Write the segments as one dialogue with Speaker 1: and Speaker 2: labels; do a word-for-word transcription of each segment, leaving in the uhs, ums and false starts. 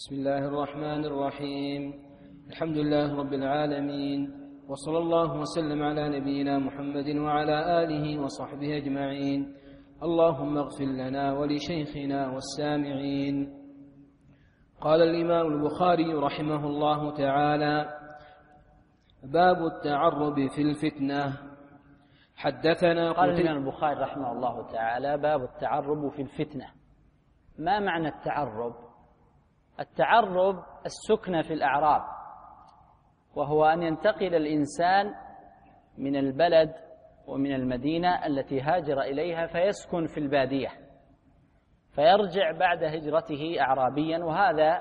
Speaker 1: بسم الله الرحمن الرحيم. الحمد لله رب العالمين، وصلى الله وسلم على نبينا محمد وعلى آله وصحبه أجمعين. اللهم اغفر لنا ولشيخنا والسامعين. قال الإمام البخاري رحمه الله تعالى: باب التعرب في الفتنة. حدثنا
Speaker 2: قال الإمام البخاري رحمه الله تعالى: باب التعرب في الفتنة. ما معنى التعرب؟ التعرب السكنة في الأعراب، وهو أن ينتقل الإنسان من البلد ومن المدينة التي هاجر إليها فيسكن في البادية، فيرجع بعد هجرته أعرابيا، وهذا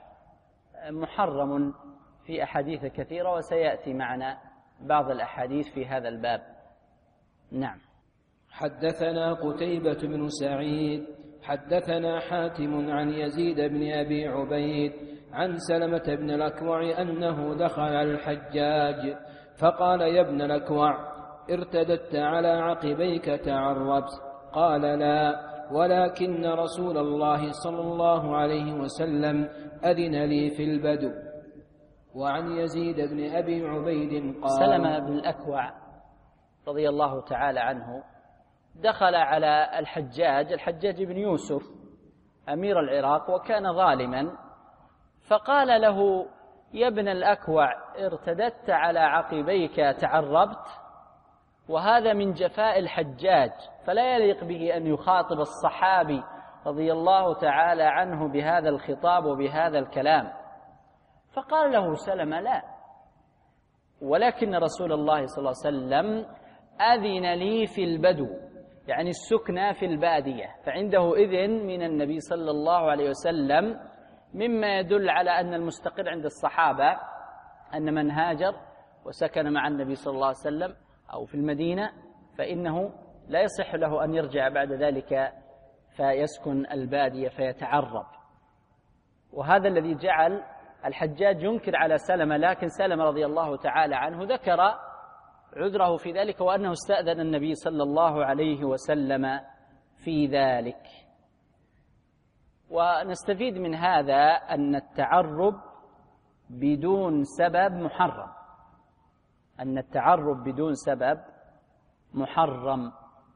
Speaker 2: محرم في أحاديث كثيرة، وسيأتي معنا بعض الأحاديث في هذا الباب. نعم.
Speaker 1: حدثنا قتيبة بن سعيد حدثنا حاتم عن يزيد بن أبي عبيد عن سلمة بن الأكوع أنه دخل على الحجاج فقال: يا ابن الأكوع، ارتدت على عقبيك تعربت؟ قال: لا، ولكن رسول الله صلى الله عليه وسلم أذن لي في البدو. وعن يزيد بن أبي عبيد قال:
Speaker 2: سلمة بن الأكوع رضي الله تعالى عنه دخل على الحجاج الحجاج بن يوسف أمير العراق، وكان ظالما، فقال له: يا ابن الأكوع، ارتدت على عقبيك تعربت؟ وهذا من جفاء الحجاج، فلا يليق به أن يخاطب الصحابي رضي الله تعالى عنه بهذا الخطاب وبهذا الكلام. فقال له سلمة: لا، ولكن رسول الله صلى الله عليه وسلم أذن لي في البدو، يعني السكنى في البادية، فعنده إذن من النبي صلى الله عليه وسلم، مما يدل على أن المستقر عند الصحابة أن من هاجر وسكن مع النبي صلى الله عليه وسلم أو في المدينة فإنه لا يصح له أن يرجع بعد ذلك فيسكن البادية فيتعرب. وهذا الذي جعل الحجاج ينكر على سلمة، لكن سلمة رضي الله تعالى عنه ذكر عذره في ذلك، وأنه استأذن النبي صلى الله عليه وسلم في ذلك. ونستفيد من هذا أن التعرب بدون سبب محرم، أن التعرب بدون سبب محرم.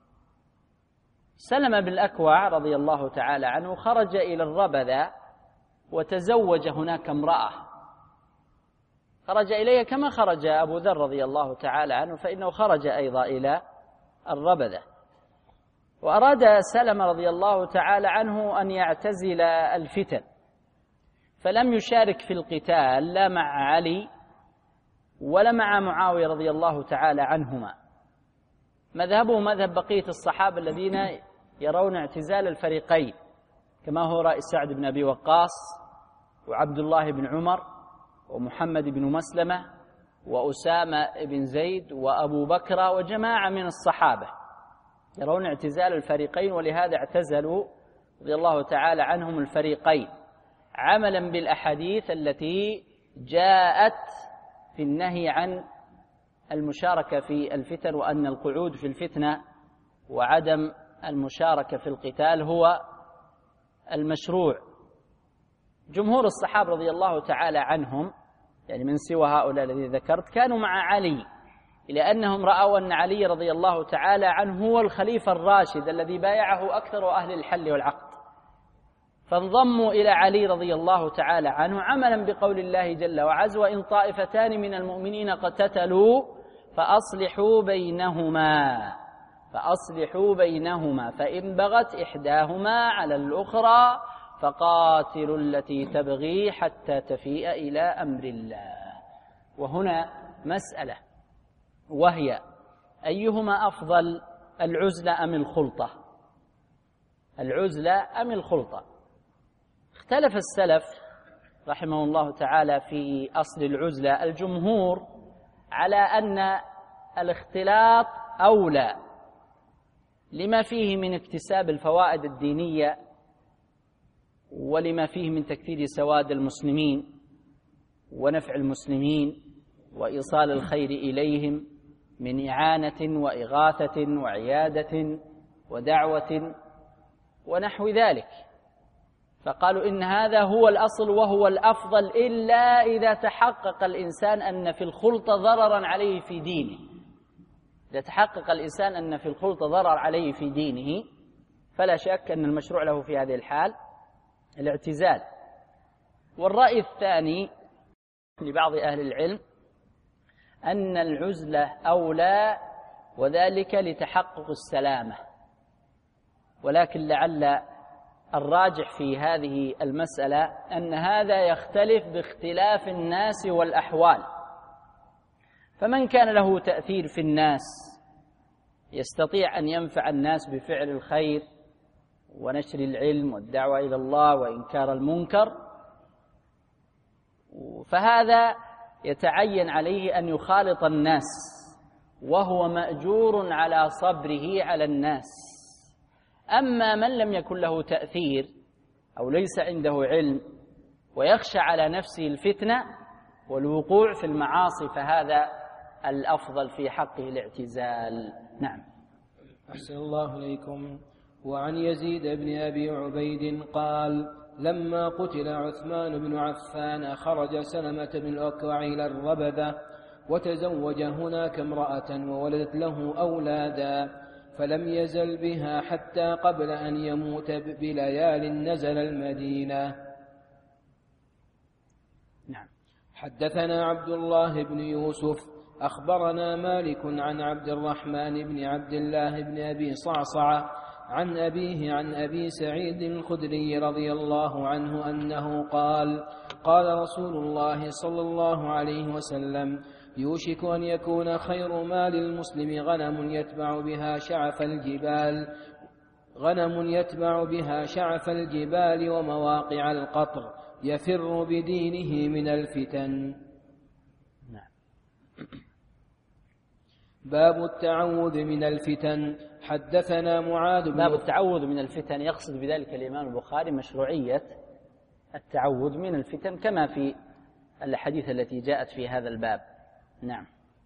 Speaker 2: سلمة بن الأكوع رضي الله تعالى عنه خرج إلى الربذة وتزوج هناك امرأة، خرج إليها كما خرج أبو ذر رضي الله تعالى عنه، فإنه خرج أيضا إلى الربذة. وأراد سلمة رضي الله تعالى عنه أن يعتزل الفتن، فلم يشارك في القتال لا مع علي ولا مع معاوية رضي الله تعالى عنهما. مذهبه مذهب بقية الصحابة الذين يرون اعتزال الفريقين، كما هو رأي سعد بن أبي وقاص وعبد الله بن عمر ومحمد بن مسلمة وأسامة بن زيد وأبو بكر وجماعة من الصحابة يرون اعتزال الفريقين، ولهذا اعتزلوا رضي الله تعالى عنهم الفريقين، عملا بالأحاديث التي جاءت في النهي عن المشاركة في الفتن، وأن القعود في الفتنة وعدم المشاركة في القتال هو المشروع. جمهور الصحابة رضي الله تعالى عنهم، يعني من سوى هؤلاء الذين ذكرت، كانوا مع علي، لأنهم رأوا أن علي رضي الله تعالى عنه هو الخليفة الراشد الذي بايعه أكثر أهل الحل والعقد، فانضموا إلى علي رضي الله تعالى عنه عملا بقول الله جل وعز: وإن طائفتان من المؤمنين اقتتلوا فأصلحوا بينهما فأصلحوا بينهما فإن بغت إحداهما على الأخرى فقاتلوا التي تبغي حتى تفيء إلى أمر الله. وهنا مسألة، وهي: أيهما أفضل، العزلة أم الخلطة؟ العزلة أم الخلطة؟ اختلف السلف رحمه الله تعالى في أصل العزلة. الجمهور على أن الاختلاط أولى لما فيه من اكتساب الفوائد الدينية، ولما فيه من تكثير سواد المسلمين ونفع المسلمين وإيصال الخير إليهم من إعانة وإغاثة وعيادة ودعوة ونحو ذلك. فقالوا إن هذا هو الأصل وهو الأفضل إلا إذا تحقق الإنسان أن في الخلطة ضررا عليه في دينه. إذا تحقق الإنسان أن في الخلطة ضرر عليه في دينه فلا شك أن المشروع له في هذه الحال الاعتزال. والرأي الثاني لبعض أهل العلم أن العزلة أولى، وذلك لتحقق السلامة، ولكن لعل الراجح في هذه المسألة أن هذا يختلف باختلاف الناس والأحوال. فمن كان له تأثير في الناس يستطيع أن ينفع الناس بفعل الخير ونشر العلم والدعوة إلى الله وإنكار المنكر، فهذا يتعين عليه أن يخالط الناس وهو مأجور على صبره على الناس. أما من لم يكن له تأثير أو ليس عنده علم ويخشى على نفسه الفتنة والوقوع في المعاصي فهذا الأفضل في حقه الاعتزال. نعم.
Speaker 1: أحسن الله إليكم. وعن يزيد بن أبي عبيد قال: لما قتل عثمان بن عفان خرج سلمة بن الأكوع إلى الربذة وتزوج هناك امرأة وولدت له أولادا، فلم يزل بها حتى قبل أن يموت بليال نزل المدينة.
Speaker 2: نعم.
Speaker 1: حدثنا عبد الله بن يوسف أخبرنا مالك عن عبد الرحمن بن عبد الله بن أبي صعصعة عن أبيه عن أبي سعيد الخدري رضي الله عنه أنه قال: قال رسول الله صلى الله عليه وسلم: يوشك أن يكون خير مال المسلم غنم يتبع بها شعف الجبال غنم يتبع بها شعف الجبال ومواقع القطر يفر بدينه من الفتن. باب التعوذ من الفتن. حدثنا معاذ بن
Speaker 2: باب التعوذ من الفتن، يقصد بذلك الإمام البخاري مشروعية التعوذ من الفتن كما في الحديث التي جاءت في هذا الباب. نعم.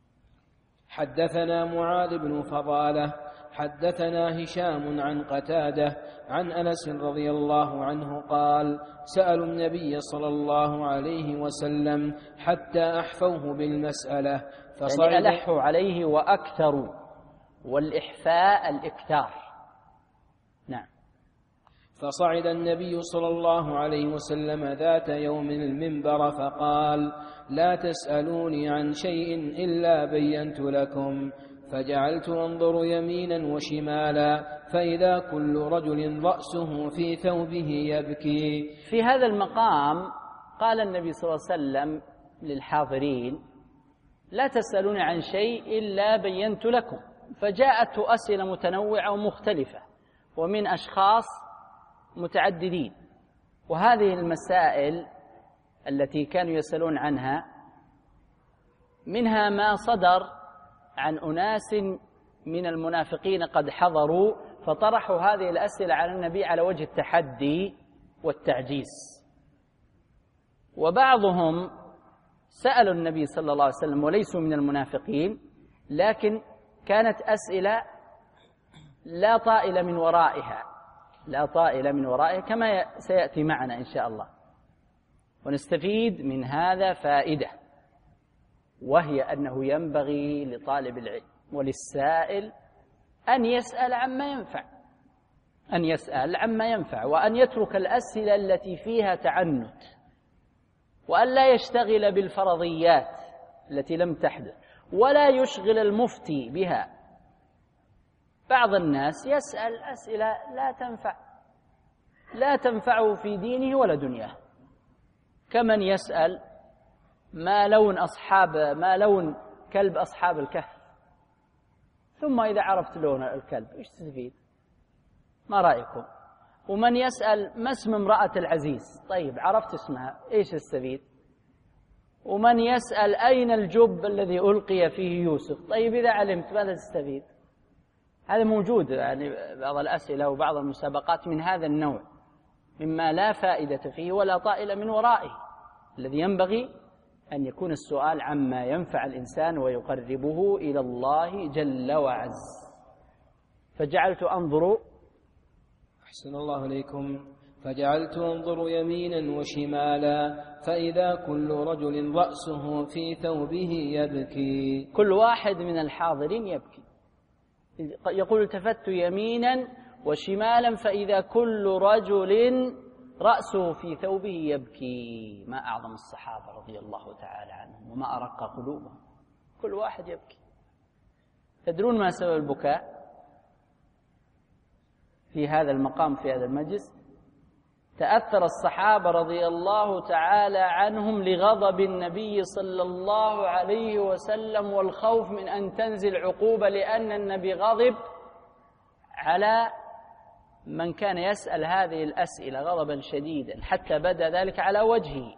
Speaker 1: حدثنا معاذ بن فضالة حدثنا هشام عن قتادة عن أنس رضي الله عنه قال: سألوا النبي صلى الله عليه وسلم حتى أحفوه بالمسألة
Speaker 2: فصعد يعني ألحوا عليه وأكثروا، والإحفاء الإكثار. نعم.
Speaker 1: فصعد النبي صلى الله عليه وسلم ذات يوم المنبر فقال: لا تسألوني عن شيء إلا بينت لكم. فجعلت أنظر يمينا وشمالا فإذا كل رجل رأسه في ثوبه يبكي.
Speaker 2: في هذا المقام قال النبي صلى الله عليه وسلم للحاضرين: لا تسألوني عن شيء إلا بينت لكم. فجاءت أسئلة متنوعة ومختلفة ومن أشخاص متعددين، وهذه المسائل التي كانوا يسألون عنها منها ما صدر عن أناس من المنافقين قد حضروا فطرحوا هذه الأسئلة على النبي على وجه التحدي والتعجيز، وبعضهم سألوا النبي صلى الله عليه وسلم وليسوا من المنافقين، لكن كانت أسئلة لا طائل من ورائها لا طائل من ورائها كما سيأتي معنا إن شاء الله. ونستفيد من هذا فائدة، وهي أنه ينبغي لطالب العلم وللسائل أن يسأل عما ينفع أن يسأل عما ينفع وأن يترك الأسئلة التي فيها تعنت، وأن لا يشتغل بالفرضيات التي لم تحدث، ولا يشغل المفتي بها. بعض الناس يسأل أسئلة لا تنفع لا تنفعه في دينه ولا دنياه، كمن يسأل ما لون أصحاب ما لون كلب أصحاب الكهف، ثم إذا عرفت لون الكلب إيش تستفيد؟ ما رأيكم؟ ومن يسأل ما اسم امرأة العزيز، طيب عرفت اسمها إيش تستفيد؟ ومن يسأل أين الجب الذي ألقي فيه يوسف، طيب إذا علمت ماذا تستفيد؟ هذا موجود، يعني بعض الأسئلة وبعض المسابقات من هذا النوع مما لا فائدة فيه ولا طائل من ورائه. الذي ينبغي أن يكون السؤال عما ينفع الإنسان ويقربه إلى الله جل وعز. فجعلت أنظر.
Speaker 1: أحسن الله إليكم. فجعلت أنظر يمينا وشمالا فإذا كل رجل رأسه في ثوبه يبكي.
Speaker 2: كل واحد من الحاضرين يبكي. يقول التفت يمينا وشمالا فإذا كل رجل رأسه في ثوبه يبكي. ما أعظم الصحابة رضي الله تعالى عنهم وما أرق قلوبهم، كل واحد يبكي. تدرون ما سبب البكاء في هذا المقام في هذا المجلس؟ تأثر الصحابة رضي الله تعالى عنهم لغضب النبي صلى الله عليه وسلم والخوف من أن تنزل عقوبة، لأن النبي غضب على من كان يسأل هذه الأسئلة غضبا شديدا حتى بدا ذلك على وجهه.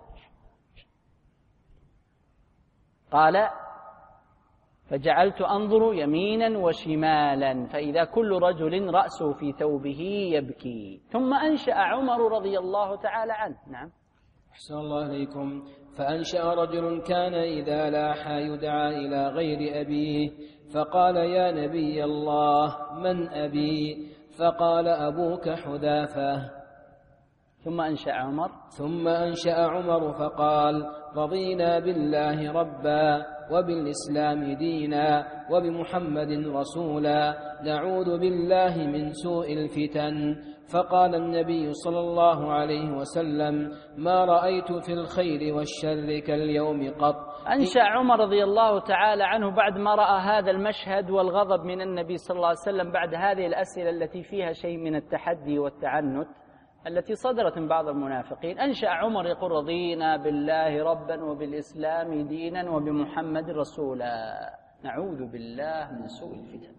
Speaker 2: قال فجعلت أنظر يمينا وشمالا فإذا كل رجل رأسه في ثوبه يبكي. ثم أنشأ عمر رضي الله تعالى عنه. نعم.
Speaker 1: أحسن الله إليكم. فأنشأ رجل كان إذا لاح يدعى إلى غير أبيه فقال يا نبي الله من أبي؟ فقال أبوك حذافة.
Speaker 2: ثم أنشأ عمر
Speaker 1: ثم أنشأ عمر فقال رضينا بالله ربا وبالإسلام دينا وبمحمد رسولا نعوذ بالله من سوء الفتن. فقال النبي صلى الله عليه وسلم ما رأيت في الخير والشر كاليوم قط.
Speaker 2: أنشأ عمر رضي الله تعالى عنه بعد ما رأى هذا المشهد والغضب من النبي صلى الله عليه وسلم بعد هذه الأسئلة التي فيها شيء من التحدي والتعنت التي صدرت من بعض المنافقين، أنشأ عمر يقول رضينا بالله ربا وبالإسلام دينا وبمحمد رسولا نعوذ بالله من سوء الفتن.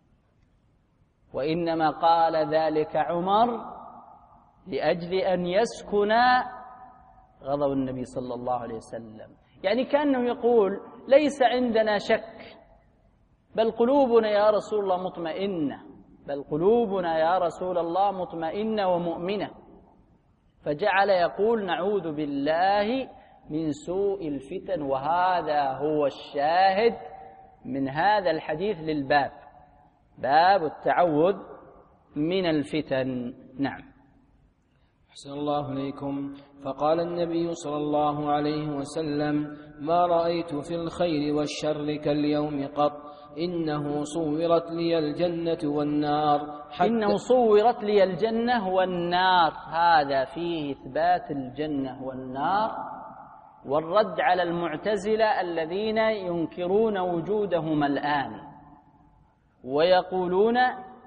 Speaker 2: وإنما قال ذلك عمر لأجل أن يسكن غضب النبي صلى الله عليه وسلم، يعني كأنه يقول ليس عندنا شك بل قلوبنا يا رسول الله مطمئنة بل قلوبنا يا رسول الله مطمئنة ومؤمنة. فجعل يقول نعوذ بالله من سوء الفتن. وهذا هو الشاهد من هذا الحديث للباب، باب التعوذ من الفتن. نعم.
Speaker 1: أحسن الله إليكم. فقال النبي صلى الله عليه وسلم ما رأيت في الخير والشر كاليوم قط إنه صورت لي الجنة والنار حتى
Speaker 2: إنه صورت لي الجنة والنار. هذا فيه إثبات الجنة والنار والرد على المعتزلة الذين ينكرون وجودهما الآن ويقولون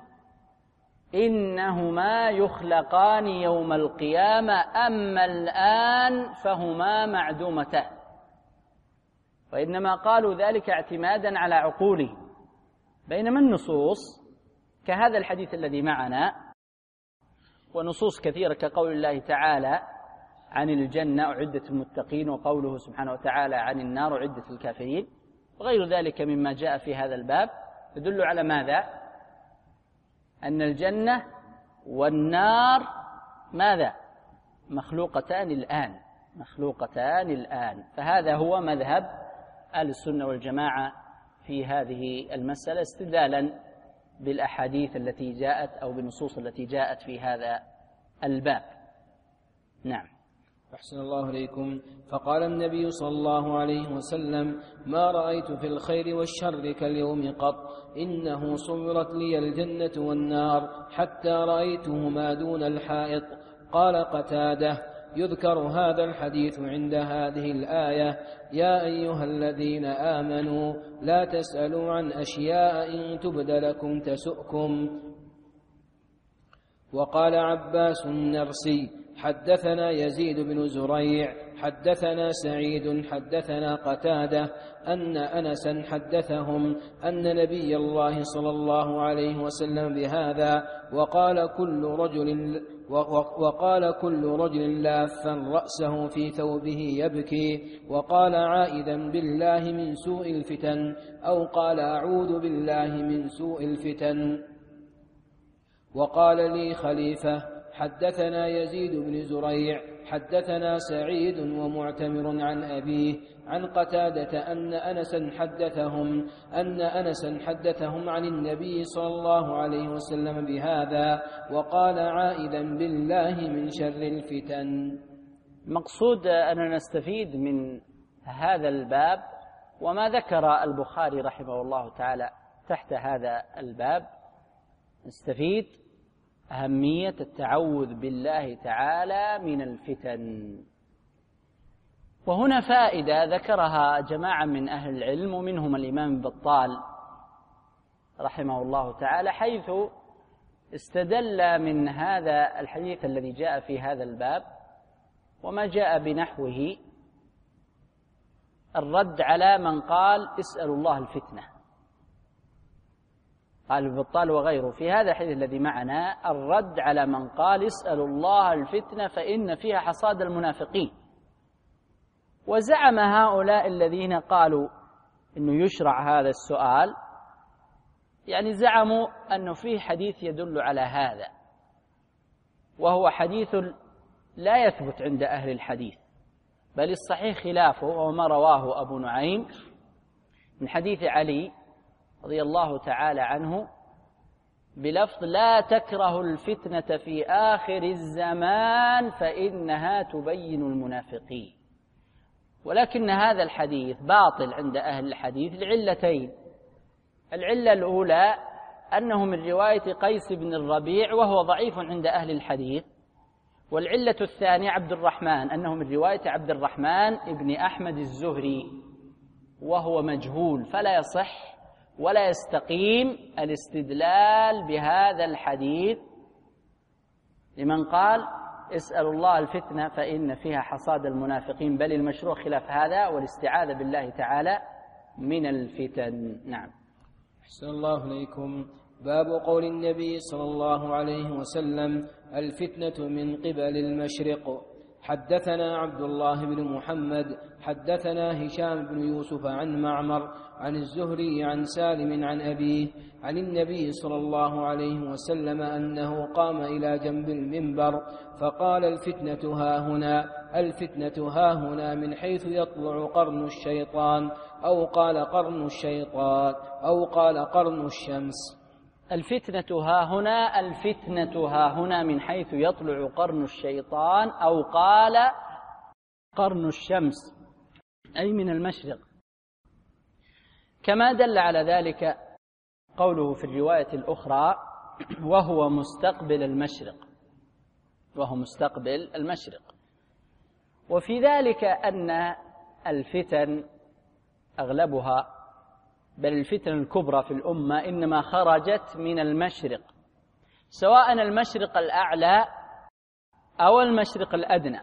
Speaker 2: إنهما يخلقان يوم القيامة أما الآن فهما معدومتان. وإنما قالوا ذلك اعتمادا على عقولهم، بينما النصوص كهذا الحديث الذي معنا ونصوص كثيرة كقول الله تعالى عن الجنة أعدت المتقين وقوله سبحانه وتعالى عن النار أعدت الكافرين وغير ذلك مما جاء في هذا الباب يدل على ماذا؟ أن الجنة والنار ماذا؟ مخلوقتان الآن مخلوقتان الآن. فهذا هو مذهب أهل السنة والجماعة في هذه المسألة استدلالا بالأحاديث التي جاءت أو بالنصوص التي جاءت في هذا الباب. نعم.
Speaker 1: أحسن الله إليكم. فقال النبي صلى الله عليه وسلم ما رأيت في الخير والشر كاليوم قط إنه صورت لي الجنة والنار حتى رأيتهما دون الحائط. قال قتادة يذكر هذا الحديث عند هذه الآية يا أيها الذين آمنوا لا تسألوا عن أشياء إن تبد لكم تسؤكم. وقال عباس النرسي حدثنا يزيد بن زريع حدثنا سعيد حدثنا قتادة أن أنسا حدثهم أن نبي الله صلى الله عليه وسلم بهذا وقال كل رجل وقال كل رجل لافا رأسه في ثوبه يبكي وقال عائدا بالله من سوء الفتن أو قال أعوذ بالله من سوء الفتن. وقال لي خليفة حدثنا يزيد بن زريع حدثنا سعيد ومعتمر عن أبيه عن قتادة أن أنسا حدثهم أن أنسا حدثهم عن النبي صلى الله عليه وسلم بهذا وقال عائذا بالله من شر الفتن.
Speaker 2: المقصود أننا نستفيد من هذا الباب وما ذكر البخاري رحمه الله تعالى تحت هذا الباب، نستفيد أهمية التعوذ بالله تعالى من الفتن. وهنا فائدة ذكرها جماعة من أهل العلم ومنهم الإمام بطال رحمه الله تعالى، حيث استدل من هذا الحديث الذي جاء في هذا الباب وما جاء بنحوه الرد على من قال اسألوا الله الفتنة. قال البطال وغيره في هذا الحديث الذي معنا الرد على من قال اسألوا الله الفتنة فإن فيها حصاد المنافقين. وزعم هؤلاء الذين قالوا إنه يشرع هذا السؤال، يعني زعموا أنه فيه حديث يدل على هذا، وهو حديث لا يثبت عند أهل الحديث، بل الصحيح خلافه، وهو ما رواه أبو نعيم من حديث علي رضي الله تعالى عنه بلفظ لا تكره الفتنة في آخر الزمان فإنها تبين المنافقين. ولكن هذا الحديث باطل عند أهل الحديث لعلتين. العلة الأولى أنه من رواية قيس بن الربيع وهو ضعيف عند أهل الحديث، والعلة الثانية عبد الرحمن أنه من رواية عبد الرحمن ابن أحمد الزهري وهو مجهول، فلا يصح ولا يستقيم الاستدلال بهذا الحديث لمن قال اسألوا الله الفتنة فإن فيها حصاد المنافقين، بل المشروع خلاف هذا والاستعاذة بالله تعالى من الفتن. نعم.
Speaker 1: أحسن الله إليكم. باب قول النبي صلى الله عليه وسلم الفتنة من قبل المشرق. حدثنا عبد الله بن محمد حدثنا هشام بن يوسف عن معمر عن الزهري عن سالم عن أبيه عن النبي صلى الله عليه وسلم أنه قام إلى جنب المنبر فقال الفتنة ها هنا الفتنة ها هنا من حيث يطلع قرن الشيطان أو قال قرن الشيطان أو قال قرن الشمس.
Speaker 2: الفتنة ها هنا الفتنة ها هنا من حيث يطلع قرن الشيطان أو قال قرن الشمس، أي من المشرق، كما دل على ذلك قوله في الرواية الأخرى وهو مستقبل المشرق، وهو مستقبل المشرق. وفي ذلك أن الفتن أغلبها، بل الفتن الكبرى في الأمة إنما خرجت من المشرق، سواء المشرق الأعلى أو المشرق الأدنى.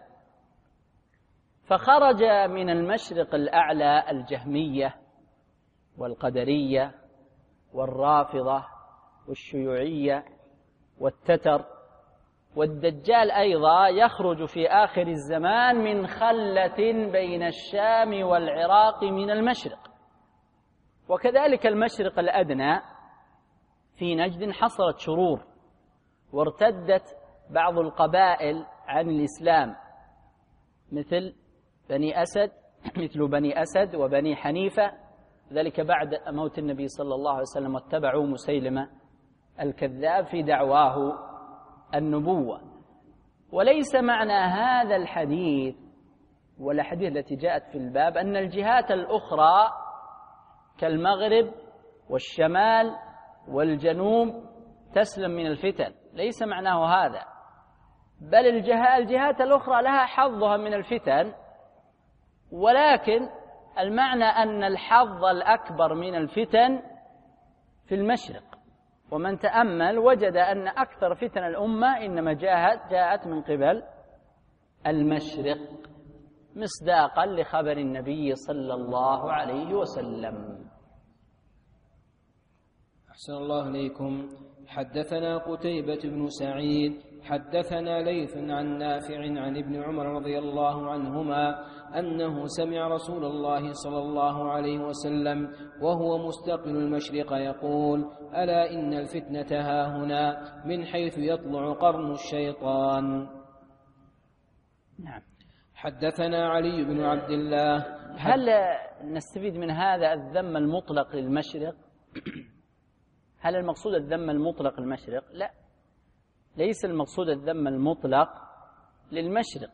Speaker 2: فخرج من المشرق الأعلى الجهمية والقدرية والرافضة والشيوعية والتتر، والدجال أيضا يخرج في آخر الزمان من خلة بين الشام والعراق من المشرق. وكذلك المشرق الأدنى في نجد حصلت شرور وارتدت بعض القبائل عن الإسلام مثل بني أسد مثل بني أسد وبني حنيفة، ذلك بعد موت النبي صلى الله عليه وسلم واتبعوا مسيلمة الكذاب في دعواه النبوة. وليس معنى هذا الحديث والأحاديث التي جاءت في الباب أن الجهات الأخرى كالمغرب والشمال والجنوب تسلم من الفتن، ليس معناه هذا، بل الجهات الأخرى لها حظها من الفتن، ولكن المعنى أن الحظ الأكبر من الفتن في المشرق. ومن تأمل وجد أن أكثر فتن الأمة إنما جاءت جاءت من قبل المشرق، مصداقا لخبر النبي صلى الله عليه وسلم.
Speaker 1: أحسن الله إليكم. حدثنا قتيبة بن سعيد حدثنا ليث عن نافع عن ابن عمر رضي الله عنهما أنه سمع رسول الله صلى الله عليه وسلم وهو مستقبل المشرق يقول: ألا إن الفتنة هاهنا من حيث يطلع قرن الشيطان.
Speaker 2: نعم.
Speaker 1: حدثنا علي بن عبد الله.
Speaker 2: هل نستفيد من هذا الذم المطلق للمشرق؟ هل المقصود الذم المطلق للمشرق؟ لا، ليس المقصود الذم المطلق للمشرق،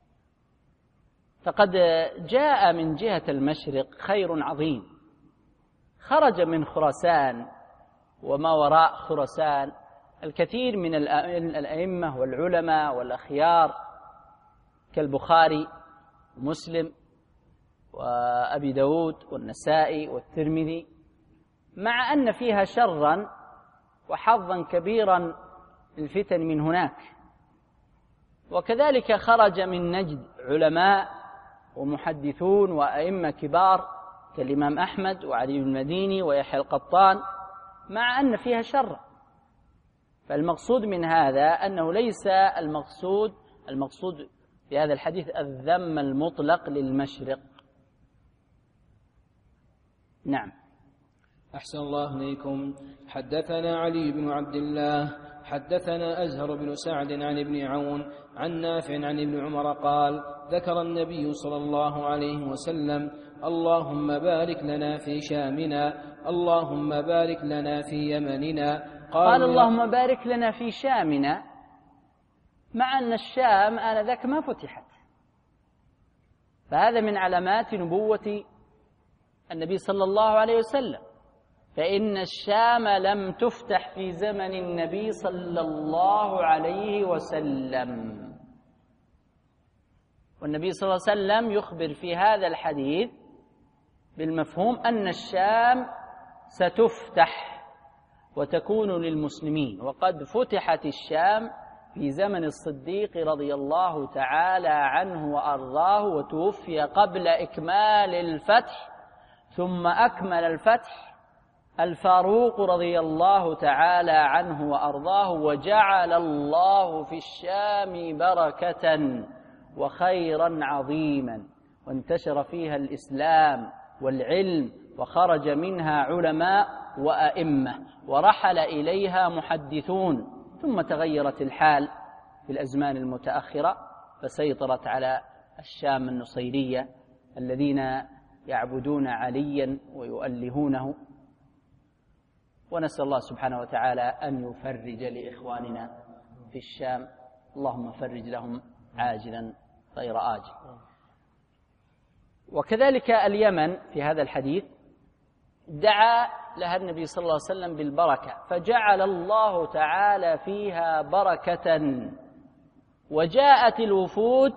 Speaker 2: فقد جاء من جهة المشرق خير عظيم، خرج من خراسان وما وراء خراسان الكثير من الأئمة والعلماء والأخيار كالبخاري ومسلم وأبي داود والنسائي والترمذي، مع أن فيها شرا وحظا كبيرا الفتن من هناك. وكذلك خرج من نجد علماء ومحدثون وأئمة كبار كالإمام أحمد وعلي المديني ويحيى القطان، مع أن فيها شرا. فالمقصود من هذا أنه ليس المقصود المقصود في هذا الحديث الذم المطلق للمشرق. نعم.
Speaker 1: أحسن الله إليكم. حدثنا علي بن عبد الله حدثنا أزهر بن سعد عن ابن عون عن نافع عن ابن عمر قال: ذكر النبي صلى الله عليه وسلم: اللهم بارك لنا في شامنا، اللهم بارك لنا في يمننا.
Speaker 2: قال, قال اللهم بارك لنا في شامنا، مع أن الشام آنذاك ما فتحت، فهذا من علامات نبوة النبي صلى الله عليه وسلم، فإن الشام لم تفتح في زمن النبي صلى الله عليه وسلم. والنبي صلى الله عليه وسلم يخبر في هذا الحديث بالمفهوم أن الشام ستفتح وتكون للمسلمين، وقد فتحت الشام في زمن الصديق رضي الله تعالى عنه وأرضاه، وتوفي قبل إكمال الفتح، ثم أكمل الفتح الفاروق رضي الله تعالى عنه وأرضاه، وجعل الله في الشام بركة وخيرا عظيما، وانتشر فيها الإسلام والعلم، وخرج منها علماء وأئمة، ورحل إليها محدثون. ثم تغيرت الحال في الأزمان المتأخرة، فسيطرت على الشام النصيرية الذين يعبدون عليا ويؤلهونه، ونسأل الله سبحانه وتعالى أن يفرج لإخواننا في الشام، اللهم فرج لهم عاجلا غير آجل. وكذلك اليمن في هذا الحديث دعا لها النبي صلى الله عليه وسلم بالبركة، فجعل الله تعالى فيها بركة. وجاءت الوفود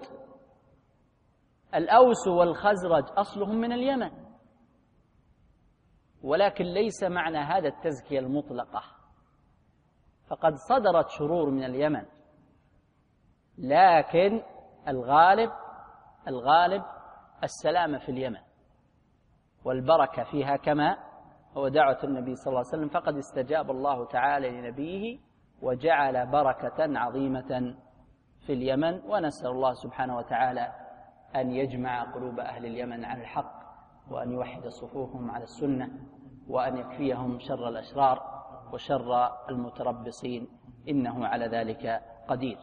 Speaker 2: الأوس والخزرج أصلهم من اليمن، ولكن ليس معنى هذا التزكية المطلقة، فقد صدرت شرور من اليمن، لكن الغالب الغالب السلامة في اليمن والبركة فيها، كما هو دعوة النبي صلى الله عليه وسلم، فقد استجاب الله تعالى لنبيه وجعل بركة عظيمة في اليمن. ونسأل الله سبحانه وتعالى أن يجمع قلوب أهل اليمن على الحق، وأن يوحد صفوفهم على السنة، وأن يكفيهم شر الأشرار وشر المتربصين، إنه على ذلك قدير.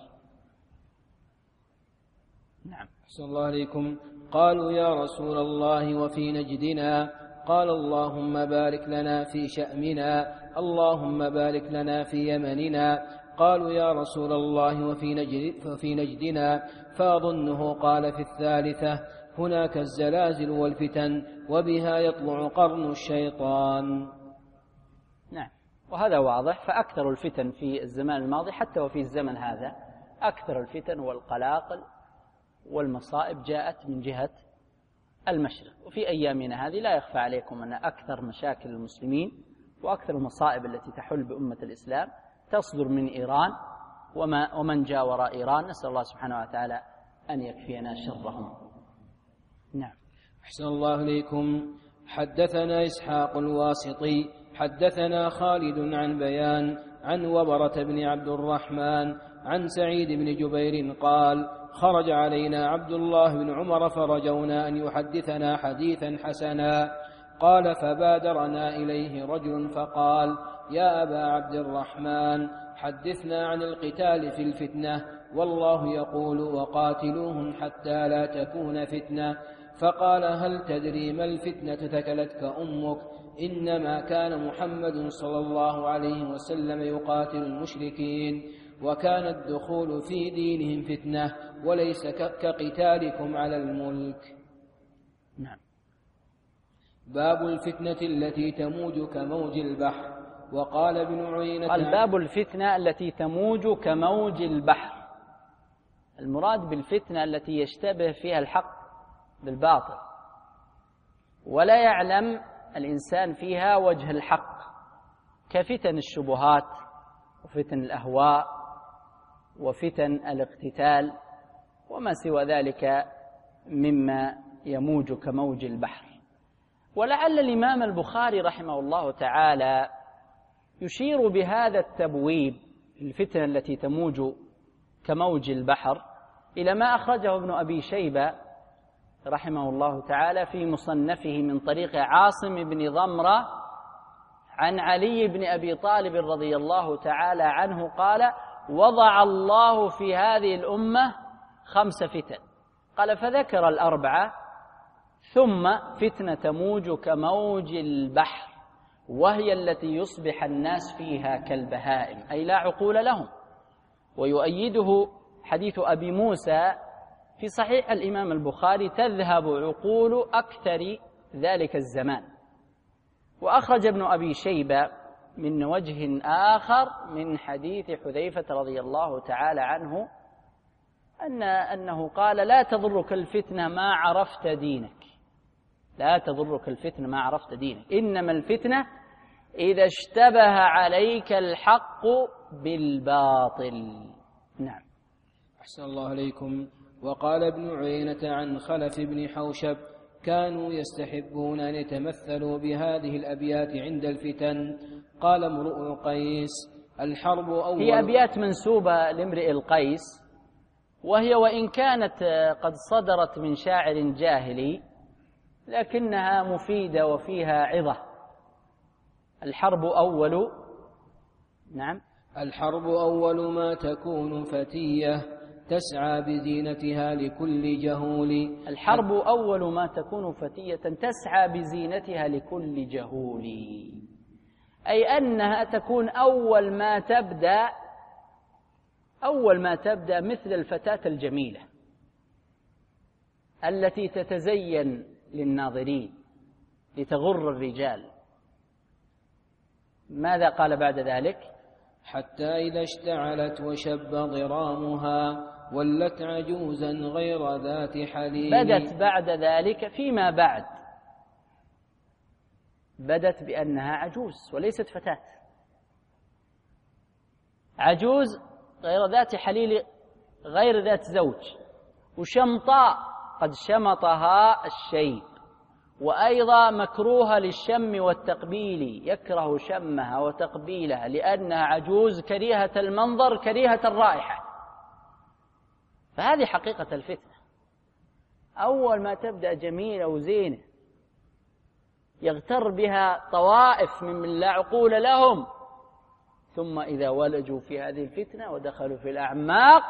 Speaker 1: نعم. أحسن الله عليكم. قالوا: يا رسول الله وفي نجدنا؟ قال: اللهم بارك لنا في شأمنا، اللهم بارك لنا في يمننا. قالوا: يا رسول الله وفي نجد وفي نجدنا؟ فأظنه قال في الثالثة: هناك الزلازل والفتن، وبها يطلع قرن الشيطان.
Speaker 2: نعم، وهذا واضح. فأكثر الفتن في الزمان الماضي حتى وفي الزمن هذا، أكثر الفتن والقلاقل والمصائب جاءت من جهة المشرق. وفي أيامنا هذه لا يخفى عليكم أن أكثر مشاكل المسلمين وأكثر المصائب التي تحل بأمة الإسلام تصدر من إيران وما ومن جاء وراء إيران. نسأل الله سبحانه وتعالى أن يكفينا شرهم. نعم.
Speaker 1: أحسن الله إليكم. حدثنا إسحاق الواسطي حدثنا خالد عن بيان عن وبرة بن عبد الرحمن عن سعيد بن جبير قال خرج علينا عبد الله بن عمر فرجونا أن يحدثنا حديثا حسنا. قال فبادرنا إليه رجل فقال يا أبا عبد الرحمن حدثنا عن القتال في الفتنة، والله يقول وقاتلوهم حتى لا تكون فتنة. فقال هل تدري ما الفتنة ثكلتك أمك؟ إنما كان محمد صلى الله عليه وسلم يقاتل المشركين، وكان الدخول في دينهم فتنة وليس كقتالكم على الملك.
Speaker 2: نعم.
Speaker 1: باب الفتنة التي تموج كموج البحر. وقال ابن عيينة
Speaker 2: قال باب الفتنة التي تموج كموج البحر. المراد بالفتنة التي يشتبه فيها الحق بالباطل ولا يعلم الإنسان فيها وجه الحق، كفتن الشبهات وفتن الأهواء وفتن الاقتتال وما سوى ذلك مما يموج كموج البحر. ولعل الإمام البخاري رحمه الله تعالى يشير بهذا التبويب الفتنة التي تموج كموج البحر إلى ما أخرجه ابن أبي شيبة رحمه الله تعالى في مصنفه من طريق عاصم بن ضمرة عن علي بن أبي طالب رضي الله تعالى عنه قال وضع الله في هذه الأمة خمس فتن. قال فذكر الأربعة ثم فتنة تموج كموج البحر وهي التي يصبح الناس فيها كالبهائم أي لا عقول لهم. ويؤيده حديث أبي موسى في صحيح الإمام البخاري تذهب عقول أكثر ذلك الزمان. وأخرج ابن أبي شيبة من وجه آخر من حديث حذيفة رضي الله تعالى عنه أن أنه قال لا تضرك الفتنة ما عرفت دينك، لا تضرك الفتنة ما عرفت دينك، إنما الفتنة إذا اشتبه عليك الحق بالباطل. نعم.
Speaker 1: أحسن الله عليكم. وقال ابن عيينة عن خلف بن حوشب كانوا يستحبون أن يتمثلوا بهذه الأبيات عند الفتن. قال امرؤ القيس الحرب أول.
Speaker 2: هي أبيات منسوبة لامرئ القيس، وهي وإن كانت قد صدرت من شاعر جاهلي لكنها مفيدة وفيها عظة. الحرب أول. نعم.
Speaker 1: الحرب أول ما تكون فتية تسعى بزينتها لكل جهول.
Speaker 2: الحرب أول ما تكون فتية تسعى بزينتها لكل جهول، أي أنها تكون أول ما تبدأ أول ما تبدأ مثل الفتاة الجميلة التي تتزين للناظرين لتغر الرجال. ماذا قال بعد ذلك؟
Speaker 1: حتى إذا اشتعلت وشب ضرامها ولت عجوزا غير ذات حليم.
Speaker 2: بدت بعد ذلك فيما بعد بدت بأنها عجوز وليست فتاة، عجوز غير ذات حليل غير ذات زوج، وشمطاء قد شمطها الشيب، وأيضا مكروهة للشم والتقبيل، يكره شمها وتقبيلها لأنها عجوز كريهة المنظر كريهة الرائحة. فهذه حقيقة الفتنة، أول ما تبدأ جميلة وزينة يغتر بها طوائف ممن لا عقول لهم، ثم إذا ولجوا في هذه الفتنة ودخلوا في الأعماق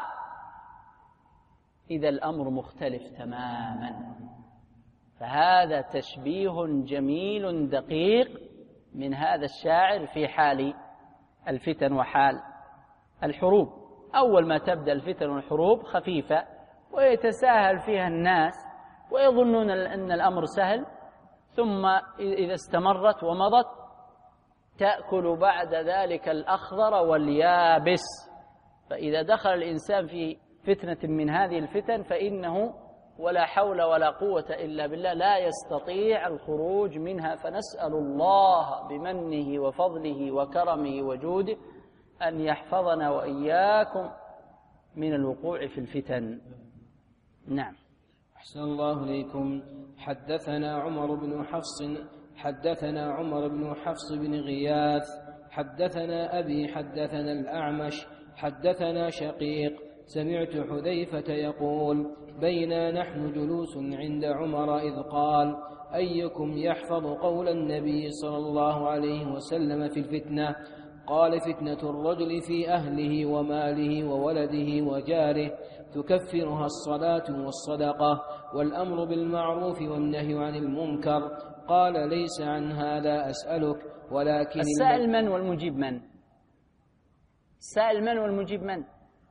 Speaker 2: إذا الأمر مختلف تماما. فهذا تشبيه جميل دقيق من هذا الشاعر في حال الفتن وحال الحروب. أول ما تبدأ الفتن والحروب خفيفة ويتساهل فيها الناس ويظنون أن الأمر سهل، ثم إذا استمرت ومضت تأكل بعد ذلك الأخضر واليابس. فإذا دخل الإنسان في فتنة من هذه الفتن فإنه ولا حول ولا قوة إلا بالله لا يستطيع الخروج منها. فنسأل الله بمنه وفضله وكرمه وجوده أن يحفظنا وإياكم من الوقوع في الفتن. نعم.
Speaker 1: أحسن الله إليكم. حدثنا عمر بن حفص حدثنا عمر بن حفص بن غياث حدثنا أبي حدثنا الأعمش حدثنا شقيق سمعت حذيفة يقول بينا نحن جلوس عند عمر إذ قال أيكم يحفظ قول النبي صلى الله عليه وسلم في الفتنة؟ قال فتنة الرجل في أهله وماله وولده وجاره تكفرها الصلاة والصدقة والأمر بالمعروف والنهي عن المنكر. قال ليس عن هذا أسألك ولكن
Speaker 2: السائل من والمجيب من؟ السائل من والمجيب من؟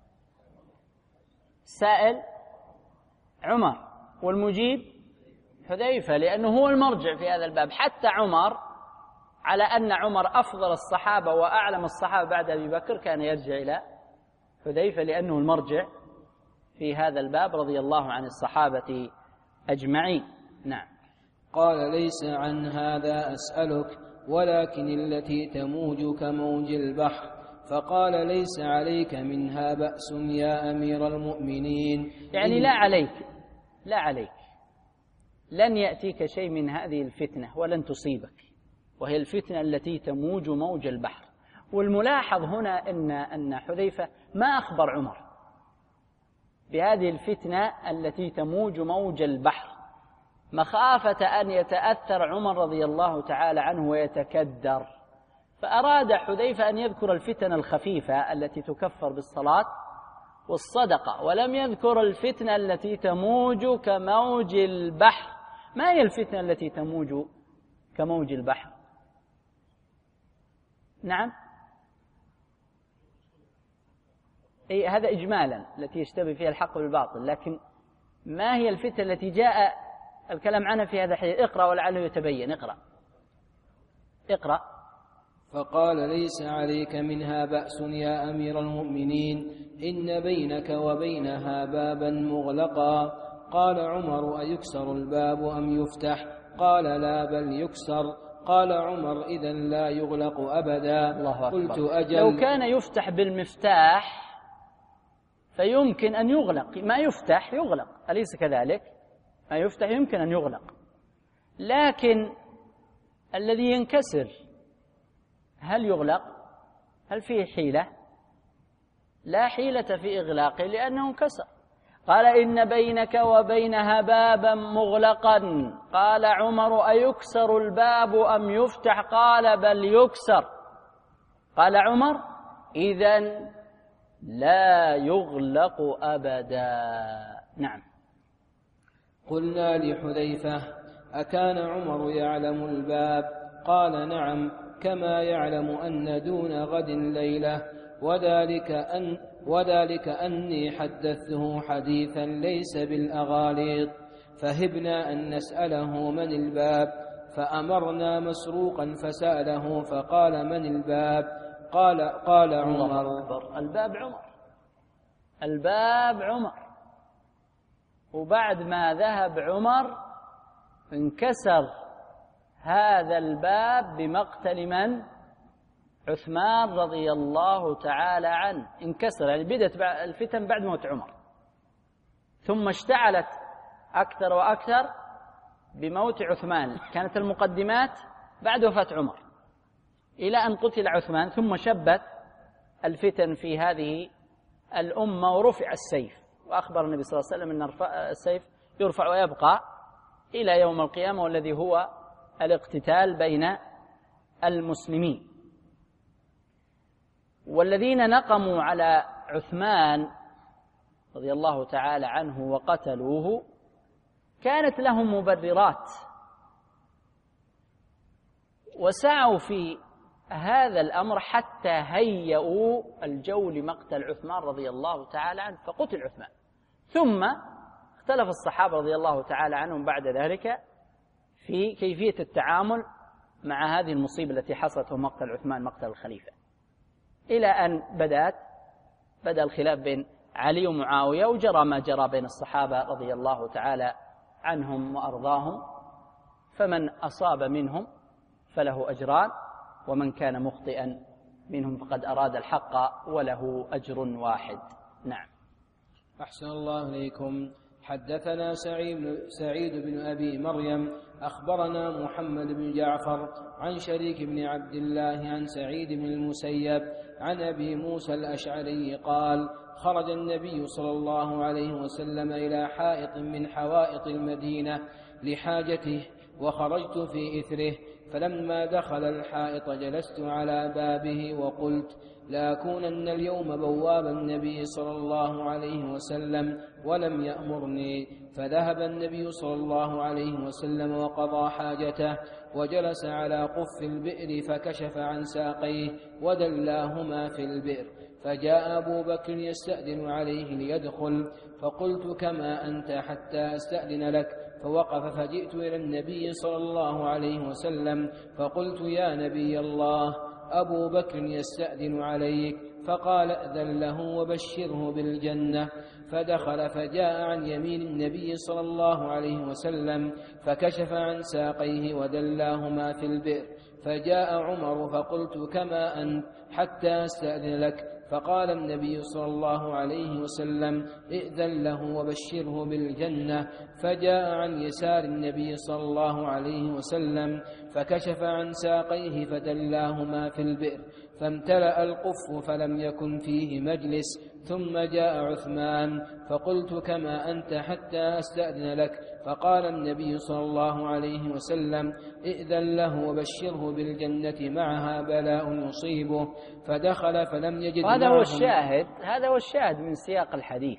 Speaker 2: السائل عمر والمجيب حذيفة، لأنه هو المرجع في هذا الباب. حتى عمر على أن عمر أفضل الصحابة وأعلم الصحابة بعد أبي بكر كان يرجع إلى حذيفة لأنه المرجع في هذا الباب رضي الله عن الصحابة أجمعين. نعم.
Speaker 1: قال ليس عن هذا أسألك ولكن التي تموج كموج البحر. فقال ليس عليك منها بأس يا أمير المؤمنين.
Speaker 2: يعني لا عليك لا عليك لن يأتيك شيء من هذه الفتنة ولن تصيبك، وهي الفتنة التي تموج موج البحر. والملاحظ هنا أن أن حذيفة ما أخبر عمر بهذه الفتنة التي تموج موج البحر مخافة أن يتأثر عمر رضي الله تعالى عنه ويتكدر، فأراد حذيفة أن يذكر الفتن الخفيفة التي تكفر بالصلاة والصدقة، ولم يذكر الفتنة التي تموج كموج البحر. ما هي الفتنة التي تموج كموج البحر؟ نعم، أي هذا إجمالا التي يشتبه فيها الحق بالباطل، لكن ما هي الفتنة التي جاء الكلام عنها في هذا الحديث؟ اقرأ ولعله يتبين. اقرأ اقرأ.
Speaker 1: فقال ليس عليك منها بأس يا أمير المؤمنين إن بينك وبينها بابا مغلقا. قال عمر أيكسر الباب أم يفتح؟ قال لا بل يكسر. قال عمر إذن لا يغلق أبدا.
Speaker 2: الله أكبر.
Speaker 1: قلت أجل.
Speaker 2: لو كان يفتح بالمفتاح فيمكن أن يغلق، ما يفتح يغلق، أليس كذلك؟ ما يفتح يمكن أن يغلق، لكن الذي ينكسر هل يغلق؟ هل فيه حيلة؟ لا حيلة في إغلاقه لأنه انكسر. قال إن بينك وبينها بابا مغلقا. قال عمر أيكسر الباب أم يفتح؟ قال بل يكسر. قال عمر إذن لا يغلق أبدا. نعم.
Speaker 1: قلنا لحذيفة أكان عمر يعلم الباب؟ قال نعم، كما يعلم أن دون غد ليلة، وذلك أن وذلك أني حدثته حديثا ليس بالأغاليط. فهبنا أن نسأله من الباب، فأمرنا مسروقا فسأله فقال من الباب؟ قال قال عمر.
Speaker 2: الباب عمر الباب عمر وبعد ما ذهب عمر انكسر هذا الباب بمقتل من؟ عثمان رضي الله تعالى عنه. انكسر، يعني بدأت الفتن بعد موت عمر، ثم اشتعلت أكثر وأكثر بموت عثمان. كانت المقدمات بعد وفاة عمر إلى أن قتل عثمان، ثم شبت الفتن في هذه الأمة ورفع السيف. وأخبر النبي صلى الله عليه وسلم أن السيف يرفع ويبقى إلى يوم القيامة، والذي هو الاقتتال بين المسلمين. والذين نقموا على عثمان رضي الله تعالى عنه وقتلوه كانت لهم مبررات، وسعوا في هذا الأمر حتى هيئوا الجو لمقتل عثمان رضي الله تعالى عنه، فقتل عثمان. ثم اختلف الصحابة رضي الله تعالى عنهم بعد ذلك في كيفية التعامل مع هذه المصيبة التي حصلت ومقتل عثمان، مقتل الخليفة، إلى أن بدأت بدأ الخلاف بين علي ومعاوية، وجرى ما جرى بين الصحابة رضي الله تعالى عنهم وأرضاهم. فمن أصاب منهم فله أجران، ومن كان مخطئا منهم فقد أراد الحق وله أجر واحد. نعم.
Speaker 1: أحسن الله إليكم. حدثنا سعيد بن أبي مريم أخبرنا محمد بن جعفر عن شريك بن عبد الله عن سعيد بن المسيب عن أبي موسى الأشعري قال خرج النبي صلى الله عليه وسلم إلى حائط من حوائط المدينة لحاجته وخرجت في إثره، فلما دخل الحائط جلست على بابه وقلت لأكونن اليوم بواب النبي صلى الله عليه وسلم ولم يأمرني، فذهب النبي صلى الله عليه وسلم وقضى حاجته وجلس على قف البئر فكشف عن ساقيه ودلاهما في البئر، فجاء أبو بكر يستأذن عليه ليدخل، فقلت كما أنت حتى أستأذن لك، فوقف فجئت إلى النبي صلى الله عليه وسلم فقلت يا نبي الله أبو بكر يستأذن عليك، فقال ائذن له وبشره بالجنة، فدخل فجاء عن يمين النبي صلى الله عليه وسلم فكشف عن ساقيه ودلاهما في البئر، فجاء عمر فقلت كما أنت حتى أستأذن لك، فقال النبي صلى الله عليه وسلم ائذن له وبشره بالجنة، فجاء عن يسار النبي صلى الله عليه وسلم فكشف عن ساقيه فدلاهما في البئر، فامتلأ القف فلم يكن فيه مجلس، ثم جاء عثمان فقلت كما أنت حتى أستأذن لك، فقال النبي صلى الله عليه وسلم ائذن له وبشره بالجنة معها بلاء يصيبه، فدخل فلم يجد
Speaker 2: هذا هو الشاهد هذا هو الشاهد من سياق الحديث،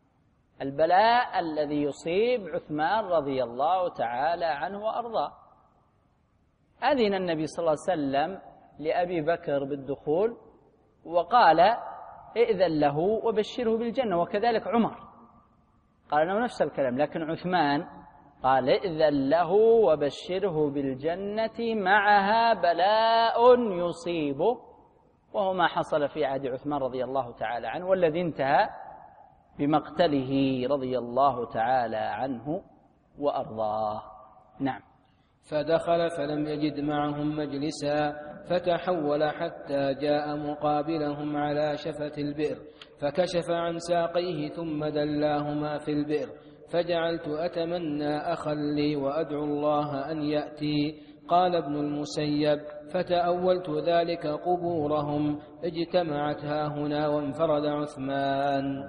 Speaker 2: البلاء الذي يصيب عثمان رضي الله تعالى عنه وأرضاه. أذن النبي صلى الله عليه وسلم لأبي بكر بالدخول وقال ائذن له وبشره بالجنة، وكذلك عمر قال له نفس الكلام، لكن عثمان قال ائذن له وبشره بالجنة معها بلاء يصيبه، وهو ما حصل في عهد عثمان رضي الله تعالى عنه، والذي انتهى بمقتله رضي الله تعالى عنه وأرضاه. نعم.
Speaker 1: فدخل فلم يجد معهم مجلسا، فتحول حتى جاء مقابلهم على شفة البئر، فكشف عن ساقيه ثم دلاهما في البئر، فجعلت أتمنى أخا لي وأدعو الله أن يأتي. قال ابن المسيب فتأولت ذلك قبورهم اجتمعت هاهنا وانفرد عثمان.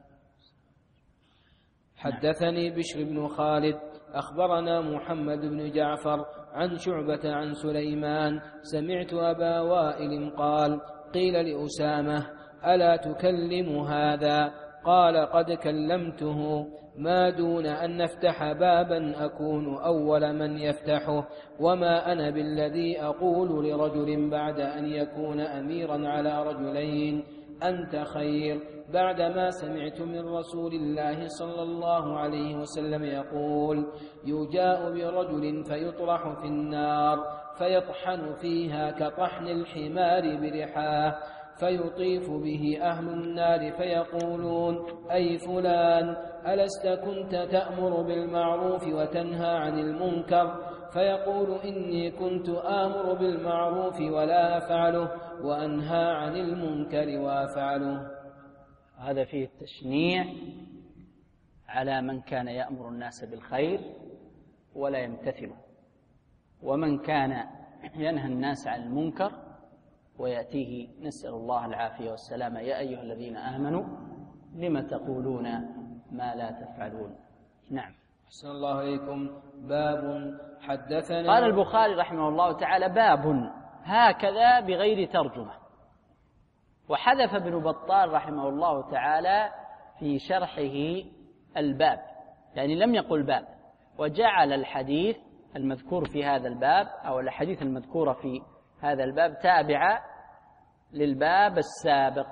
Speaker 1: حدثني بشر بن خالد أخبرنا محمد بن جعفر عن شعبة عن سليمان سمعت أبا وائل قال قيل لأسامة ألا تكلم هذا؟ قال قد كلمته، ما دون أن نفتح بابا أكون أول من يفتحه، وما أنا بالذي أقول لرجل بعد أن يكون أميرا على رجلين أنت خير، بعدما سمعت من رسول الله صلى الله عليه وسلم يقول يجاء برجل فيطرح في النار فيطحن فيها كطحن الحمار برحاه، فيطيف به أهل النار فيقولون أي فلان ألست كنت تأمر بالمعروف وتنهى عن المنكر؟ فيقول إني كنت آمر بالمعروف ولا أفعله وأنهى عن المنكر وأفعله.
Speaker 2: هذا فيه التشنيع على من كان يأمر الناس بالخير ولا يمتثله، ومن كان ينهى الناس عن المنكر ويأتيه، نسأل الله العافية والسلامة، يا أيها الذين آمنوا لم تقولون ما لا تفعلون. نعم.
Speaker 1: أحسن الله إليكم. باب حدثنا.
Speaker 2: قال البخاري رحمه الله تعالى باب هكذا بغير ترجمة، وحذف ابن بطال رحمه الله تعالى في شرحه الباب، يعني لم يقل باب، وجعل الحديث المذكور في هذا الباب أو الحديث المذكورة في هذا الباب تابعة للباب السابق.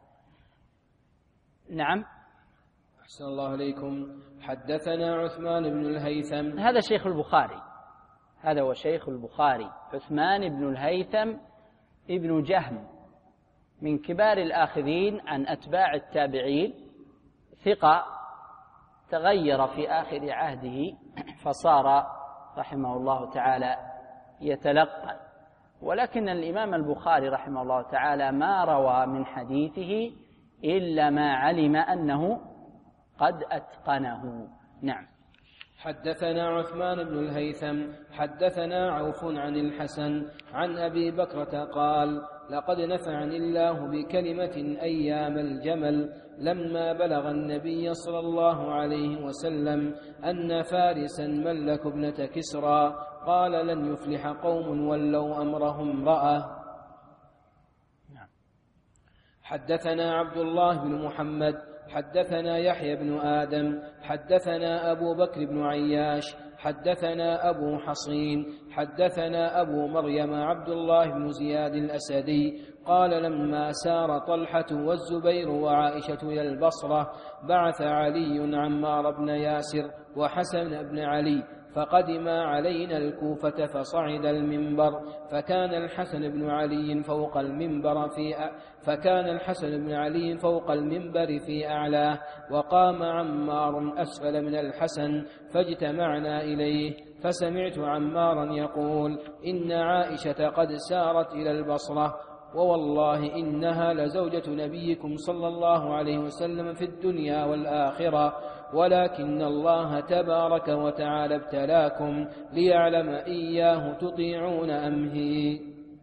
Speaker 2: نعم.
Speaker 1: أحسن الله إليكم. حدثنا عثمان بن الهيثم.
Speaker 2: هذا شيخ البخاري، هذا هو شيخ البخاري عثمان بن الهيثم ابن جهم، من كبار الآخذين عن أتباع التابعين، ثقة تغير في آخر عهده فصار رحمه الله تعالى يتلقى، ولكن الإمام البخاري رحمه الله تعالى ما روى من حديثه إلا ما علم أنه قد أتقنه. نعم.
Speaker 1: حدثنا عثمان بن الهيثم حدثنا عوف عن الحسن عن أبي بكرة قال: لقد نفعني الله بكلمة أيام الجمل لما بلغ النبي صلى الله عليه وسلم أن فارسا ملك ابنة كسرى، قال: لن يفلح قوم ولوا أمرهم امرأة. حدثنا عبد الله بن محمد حدثنا يحيى بن آدم حدثنا أبو بكر بن عياش حدثنا أبو حصين حدثنا أبو مريم عبد الله بن زياد الأسدي قال: لما سار طلحة والزبير وعائشة إلى البصرة بعث علي عمار بن ياسر وحسن بن علي فقدما علينا الكوفة فصعد المنبر، فكان الحسن بن علي فوق المنبر في أ... فكان الحسن بن علي فوق المنبر في أعلاه، وقام عمار أسفل من الحسن، فاجتمعنا إليه، فسمعت عمارا يقول: إن عائشة قد سارت إلى البصرة، ووالله إنها لزوجة نبيكم صلى الله عليه وسلم في الدنيا والآخرة، ولكن الله تبارك وتعالى ابتلاكم ليعلم إياه تطيعون أم هي.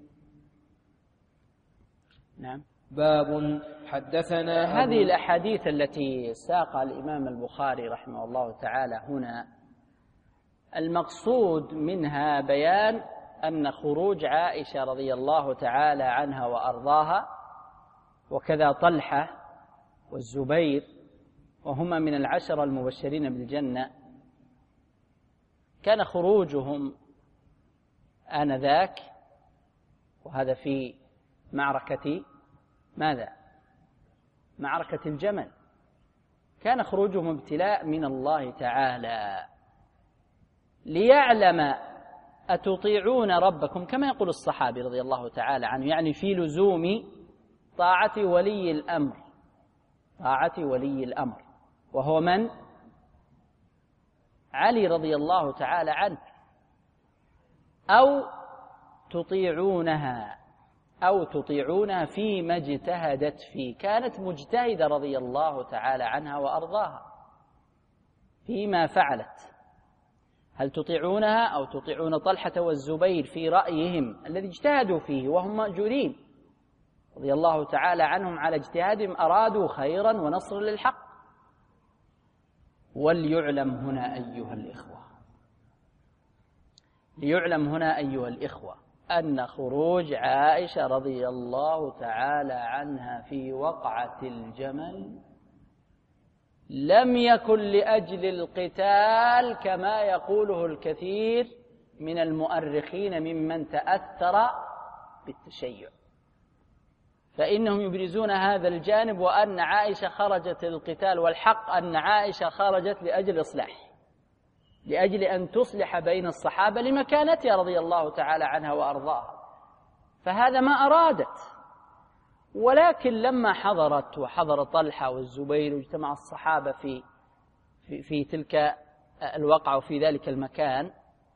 Speaker 2: نعم.
Speaker 1: باب حدثنا
Speaker 2: هذه الأحاديث التي ساقها الإمام البخاري رحمه الله تعالى هنا المقصود منها بيان أن خروج عائشة رضي الله تعالى عنها وأرضاها وكذا طلحة والزبير وهما من العشرة المبشرين بالجنة كان خروجهم آنذاك، وهذا في معركة ماذا؟ معركة الجمل. كان خروجهم ابتلاء من الله تعالى ليعلم أتطيعون ربكم، كما يقول الصحابي رضي الله تعالى عنه، يعني في لزوم طاعة ولي الأمر، طاعة ولي الأمر، وهو من؟ علي رضي الله تعالى عنه. أو تطيعونها أو تطيعونها فيما اجتهدت فيه، كانت مجتهدة رضي الله تعالى عنها وأرضاها فيما فعلت. هل تطيعونها أو تطيعون طلحة والزبير في رأيهم الذي اجتهدوا فيه وهم مأجورين رضي الله تعالى عنهم على اجتهادهم، أرادوا خيرا ونصر للحق. وليعلم هنا أيها الإخوة ليعلم هنا أيها الإخوة أن خروج عائشة رضي الله تعالى عنها في وقعة الجمل لم يكن لأجل القتال كما يقوله الكثير من المؤرخين ممن تأثر بالتشيع، فإنهم يبرزون هذا الجانب، وأن عائشة خرجت للقتال، والحق أن عائشة خرجت لأجل إصلاح، لأجل أن تصلح بين الصحابة لمكانتها رضي الله تعالى عنها وأرضاها، فهذا ما أرادت. ولكن لما حضرت وحضر طلحة والزبير واجتمع الصحابة في في, في تلك الوقعة وفي ذلك المكان،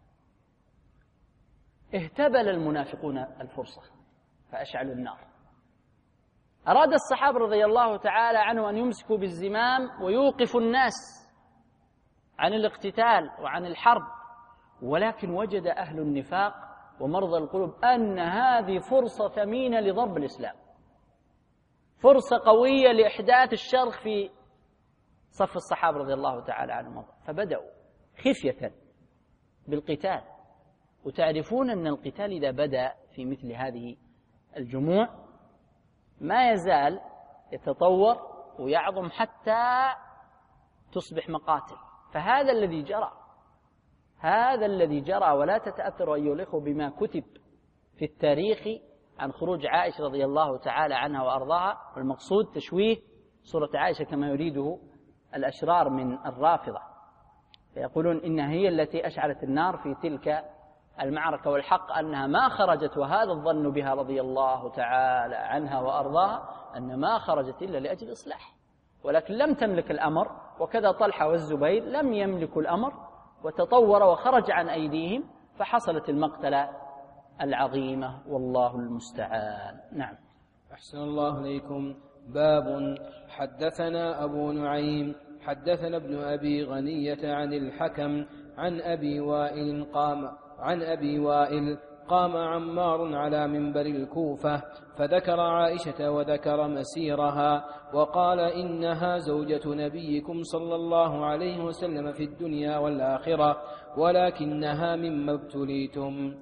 Speaker 2: اهتبل المنافقون الفرصة فأشعلوا النار. أراد الصحابة رضي الله تعالى عنه أن يمسكوا بالزمام ويوقفوا الناس عن الاقتتال وعن الحرب، ولكن وجد أهل النفاق ومرضى القلوب أن هذه فرصة ثمينة لضرب الإسلام، فرصة قوية لإحداث الشرخ في صف الصحابة رضي الله تعالى عنهم، فبدأوا خفية بالقتال. وتعرفون أن القتال إذا بدأ في مثل هذه الجموع ما يزال يتطور ويعظم حتى تصبح مقاتل، فهذا الذي جرى هذا الذي جرى ولا تتأثروا أيها الإخوة بما كتب في التاريخ عن خروج عائشة رضي الله تعالى عنها وأرضاها، والمقصود تشويه صورة عائشة كما يريده الأشرار من الرافضة، فيقولون إنها هي التي أشعلت النار في تلك المعركة، والحق أنها ما خرجت، وهذا الظن بها رضي الله تعالى عنها وأرضاها أن ما خرجت إلا لأجل إصلاح، ولكن لم تملك الأمر، وكذا طلحة والزبير لم يملكوا الأمر وتطور وخرج عن أيديهم، فحصلت المقتلة العظيمة، والله المستعان. نعم.
Speaker 1: أحسن الله إليكم. باب حدثنا أبو نعيم حدثنا ابن أبي غنية عن الحكم عن أبي وائل قام عن أبي وائل قام عمار على منبر الكوفة فذكر عائشة وذكر مسيرها وقال إنها زوجة نبيكم صلى الله عليه وسلم في الدنيا والآخرة ولكنها مما ابتليتم.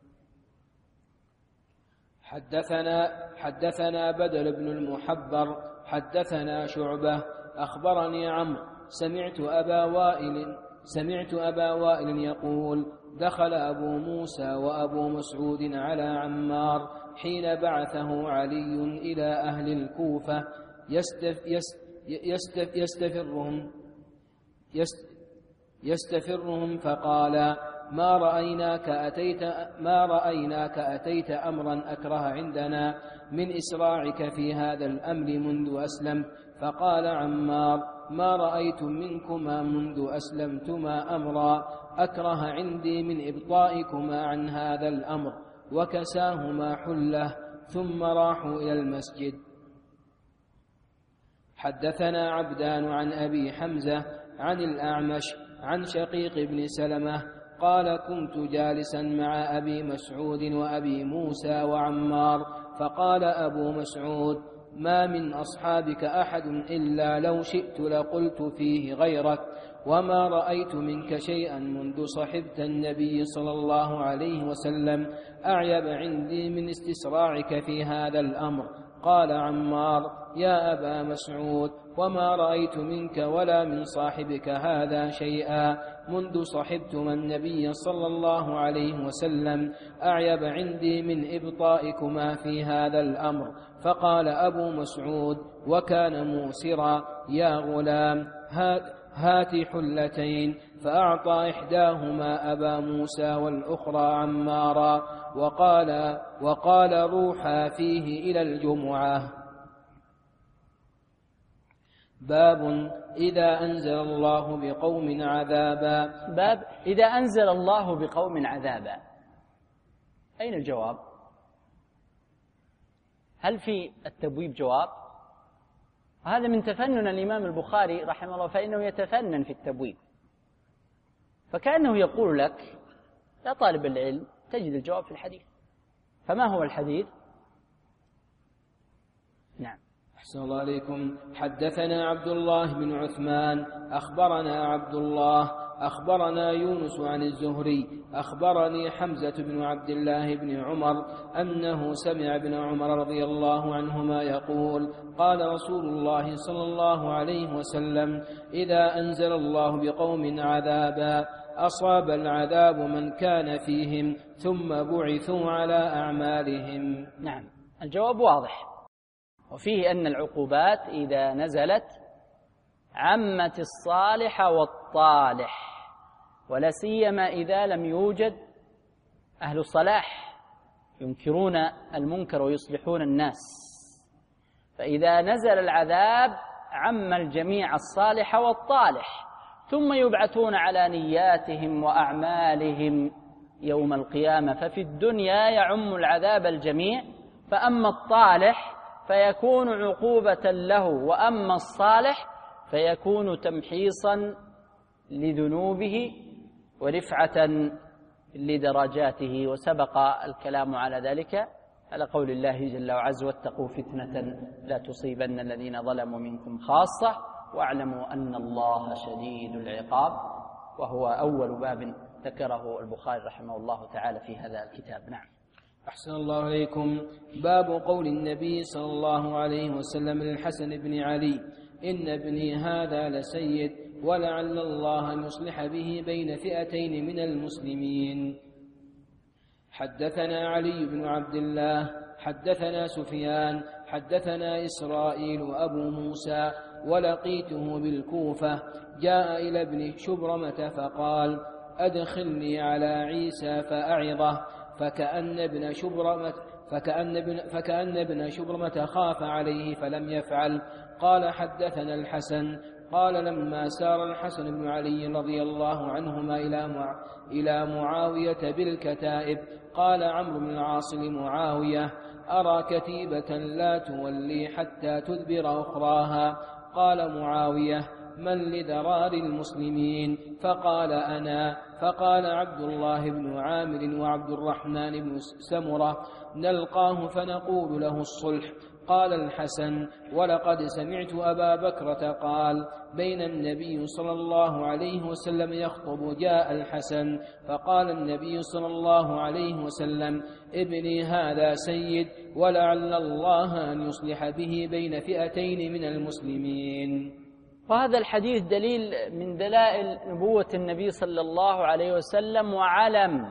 Speaker 1: حدثنا حدثنا بدل بن المحبر حدثنا شعبة أخبرني عمرو سمعت أبا وائل سمعت أبا وائل يقول دخل أبو موسى وأبو مسعود على عمار حين بعثه علي إلى أهل الكوفة يستف يستف يستفرهم يستفرهم فقال ما رأيناك أتيت ما رأيناك أتيت أمرا أكره عندنا من إسراعك في هذا الأمر منذ أسلمت. فقال عمار ما رأيت منكما منذ أسلمتما أمرا أكره عندي من إبطائكما عن هذا الأمر. وكساهما حله ثم راحوا إلى المسجد. حدثنا عبدان عن أبي حمزة عن الأعمش عن شقيق بن سلمة قال كنت جالسا مع أبي مسعود وأبي موسى وعمار فقال أبو مسعود ما من أصحابك أحد إلا لو شئت لقلت فيه غيرك وما رأيت منك شيئا منذ صحبت النبي صلى الله عليه وسلم أعيب عندي من استسراعك في هذا الأمر. قال عمار يا أبا مسعود وما رأيت منك ولا من صاحبك هذا شيئا منذ صحبتما النبي صلى الله عليه وسلم أعيب عندي من إبطائكما في هذا الأمر. فقال أبو مسعود وكان موسرا يا غلام هات حلتين. فأعطى إحداهما أبا موسى والأخرى عمارا وقال, وقال روحا فيه إلى الجمعة. باب إذا أنزل الله بقوم عذابا.
Speaker 2: باب إذا أنزل الله بقوم عذابا. أين الجواب؟ هل في التبويب جواب؟ هذا من تفنن الإمام البخاري رحمه الله فإنه يتفنن في التبويب، فكأنه يقول لك يا طالب العلم تجد الجواب في الحديث. فما هو الحديث؟ نعم.
Speaker 1: أحسن الله عليكم. حدثنا عبد الله بن عثمان أخبرنا عبد الله أخبرنا يونس عن الزهري أخبرني حمزة بن عبد الله بن عمر أنه سمع ابن عمر رضي الله عنهما يقول قال رسول الله صلى الله عليه وسلم إذا أنزل الله بقوم عذابا أصاب العذاب من كان فيهم ثم بعثوا على أعمالهم.
Speaker 2: نعم، الجواب واضح، وفيه أن العقوبات إذا نزلت عمت الصالح والطالح، ولا سيما إذا لم يوجد أهل الصلاح ينكرون المنكر ويصلحون الناس. فإذا نزل العذاب عم الجميع الصالح والطالح، ثم يبعثون على نياتهم وأعمالهم يوم القيامة. ففي الدنيا يعم العذاب الجميع، فأما الطالح فيكون عقوبة له، وأما الصالح فيكون تمحيصا لذنوبه ورفعة لدرجاته. وسبق الكلام على ذلك على قول الله جل وعز واتقوا فتنة لا تصيبن الذين ظلموا منكم خاصة واعلموا أن الله شديد العقاب، وهو أول باب ذكره البخاري رحمه الله تعالى في هذا الكتاب. نعم.
Speaker 1: أحسن الله عليكم. باب قول النبي صلى الله عليه وسلم للحسن بن علي إن ابني هذا لسيد ولعل الله أن يصلح به بين فئتين من المسلمين. حدثنا علي بن عبد الله حدثنا سفيان حدثنا إسرائيل أبو موسى ولقيته بالكوفة جاء إلى ابن شبرمة فقال أدخلني على عيسى فأعظه، فكأن ابن شبرمة فكأن ابن, فكأن ابن شبرمة خاف عليه فلم يفعل. قال حدثنا الحسن قال لما سار الحسن بن علي رضي الله عنهما إلى مع إلى معاوية بالكتائب قال عمرو بن العاص لمعاوية أرى كتيبة لا تولي حتى تدبر أخراها. قال معاوية من لذرار المسلمين؟ فقال أنا. فقال عبد الله بن عامر وعبد الرحمن بن سمرة نلقاه فنقول له الصلح. قال الحسن ولقد سمعت أبا بكرة قال بين النبي صلى الله عليه وسلم يخطب جاء الحسن فقال النبي صلى الله عليه وسلم ابني هذا سيد ولعل الله أن يصلح به بين فئتين من المسلمين.
Speaker 2: وهذا الحديث دليل من دلائل نبوة النبي صلى الله عليه وسلم وعلم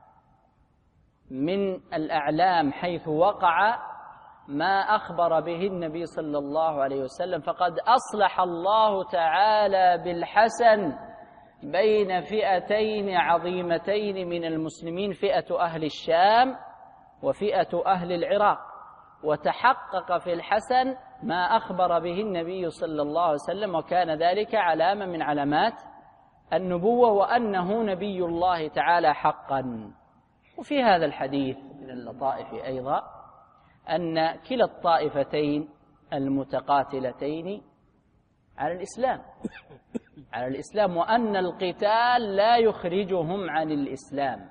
Speaker 2: من الأعلام حيث وقع ما أخبر به النبي صلى الله عليه وسلم. فقد أصلح الله تعالى بالحسن بين فئتين عظيمتين من المسلمين، فئة أهل الشام وفئة أهل العراق، وتحقق في الحسن ما أخبر به النبي صلى الله عليه وسلم، وكان ذلك علامة من علامات النبوة وأنه نبي الله تعالى حقا. وفي هذا الحديث من اللطائف أيضا أن كلا الطائفتين المتقاتلتين على الإسلام على الإسلام وأن القتال لا يخرجهم عن الإسلام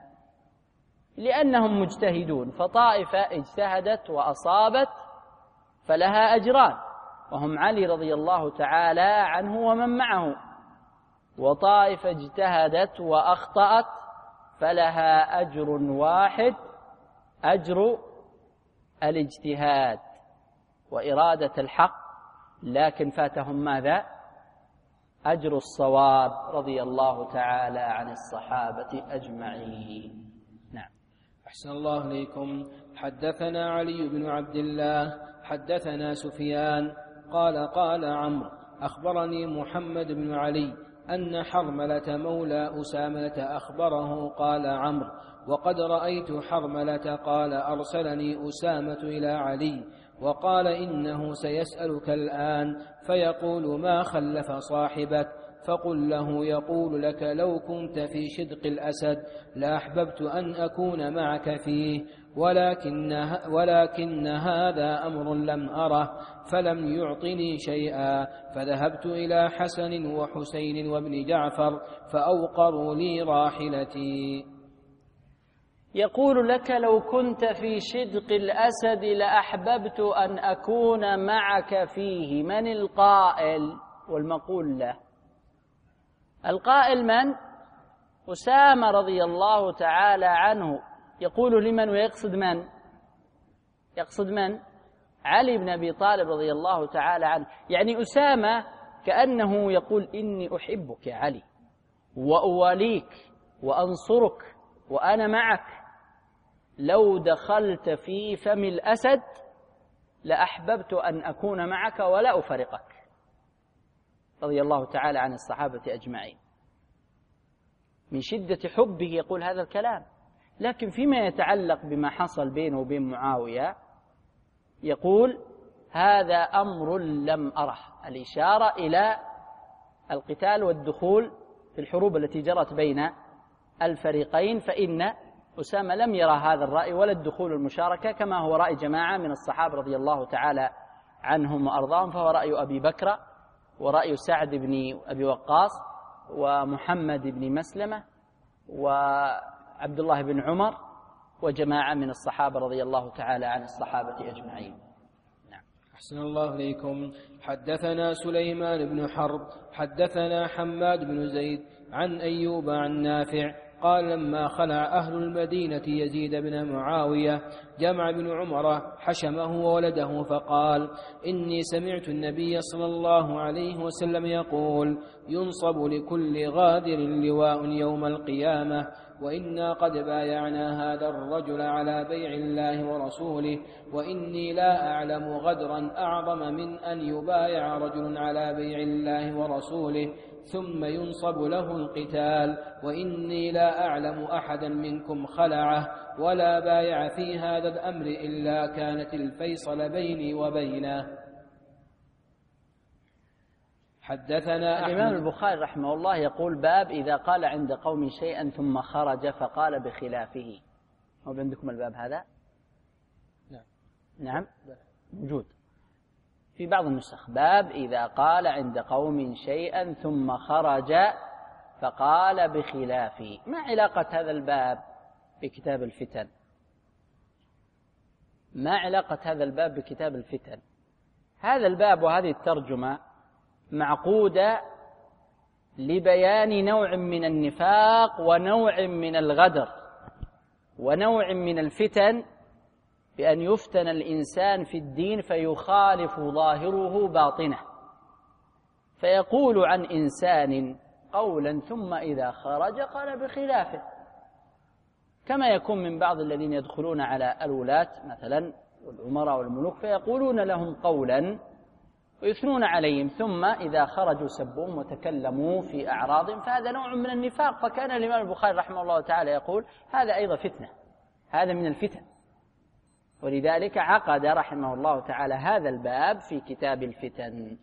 Speaker 2: لأنهم مجتهدون، فطائفة اجتهدت وأصابت فلها أجران وهم علي رضي الله تعالى عنه ومن معه، وطائفة اجتهدت وأخطأت فلها أجر واحد، أجر الاجتهاد وإرادة الحق، لكن فاتهم ماذا؟ أجر الصواب رضي الله تعالى عن الصحابة أجمعين. نعم.
Speaker 1: أحسن الله إليكم. حدثنا علي بن عبد الله حدثنا سفيان قال قال عمرو أخبرني محمد بن علي أن حرملة مولى أسامة أخبره قال عمرو وقد رأيت حرملة قال أرسلني أسامة إلى علي وقال إنه سيسألك الآن فيقول ما خلف صاحبك، فقل له يقول لك لو كنت في شدق الأسد لأحببت أن أكون معك فيه، ولكن, ولكن هذا أمر لم أره فلم يعطني شيئا، فذهبت إلى حسن وحسين وابن جعفر فأوقروا لي راحلتي.
Speaker 2: يقول لك لو كنت في شدق الأسد لأحببت أن أكون معك فيه. من القائل والمقول له؟ القائل من؟ أسامة رضي الله تعالى عنه. يقول لمن ويقصد من؟ يقصد من؟ علي بن أبي طالب رضي الله تعالى عنه. يعني أسامة كأنه يقول إني أحبك يا علي وأواليك وأنصرك وأنا معك، لو دخلت في فم الأسد لأحببت أن أكون معك ولا أفارقك، رضي الله تعالى عن الصحابة أجمعين. من شدة حبه يقول هذا الكلام. لكن فيما يتعلق بما حصل بينه وبين معاوية يقول هذا أمر لم أره، الإشارة إلى القتال والدخول في الحروب التي جرت بين الفريقين، فإن أسامة لم يرى هذا الرأي ولا الدخول المشاركة كما هو رأي جماعة من الصحابة رضي الله تعالى عنهم وأرضاهم، فهو رأي أبي بكر ورأي سعد بن أبي وقاص ومحمد بن مسلمة وعبد الله بن عمر وجماعة من الصحابة رضي الله تعالى عن الصحابة أجمعين. نعم.
Speaker 1: أحسن الله إليكم. حدثنا سليمان بن حرب حدثنا حماد بن زيد عن أيوب عن نافع قال لما خلع أهل المدينة يزيد بن معاوية جمع بن عمر حشمه وولده فقال إني سمعت النبي صلى الله عليه وسلم يقول ينصب لكل غادر لواء يوم القيامة، وإنا قد بايعنا هذا الرجل على بيع الله ورسوله، وإني لا أعلم غدرا أعظم من أن يبايع رجل على بيع الله ورسوله ثم ينصب له القتال، وإني لا أعلم أحدا منكم خلعه ولا بايع في هذا الأمر إلا كانت الفيصل بيني وبينه. حدثنا
Speaker 2: الإمام البخاري رحمه الله يقول باب إذا قال عند قوم شيئا ثم خرج فقال بخلافه. هو عندكم الباب هذا؟
Speaker 1: نعم.
Speaker 2: نعم موجود. في بعض النسخ باب إذا قال عند قوم شيئا ثم خرج فقال بخلافه. ما علاقة هذا الباب بكتاب الفتن؟ ما علاقة هذا الباب بكتاب الفتن؟ هذا الباب وهذه الترجمة معقودة لبيان نوع من النفاق ونوع من الغدر ونوع من الفتن، بأن يفتن الإنسان في الدين فيخالف ظاهره باطنه، فيقول عن إنسان قولا ثم إذا خرج قال بخلافه، كما يكون من بعض الذين يدخلون على الولاة مثلا والأمراء والملوك فيقولون لهم قولا ويثنون عليهم، ثم إذا خرجوا سبوهم وتكلموا في أعراضهم، فهذا نوع من النفاق. فكان الإمام البخاري رحمه الله تعالى يقول هذا أيضا فتنة، هذا من الفتن، ولذلك عقد رحمه الله تعالى هذا الباب في كتاب الفتن.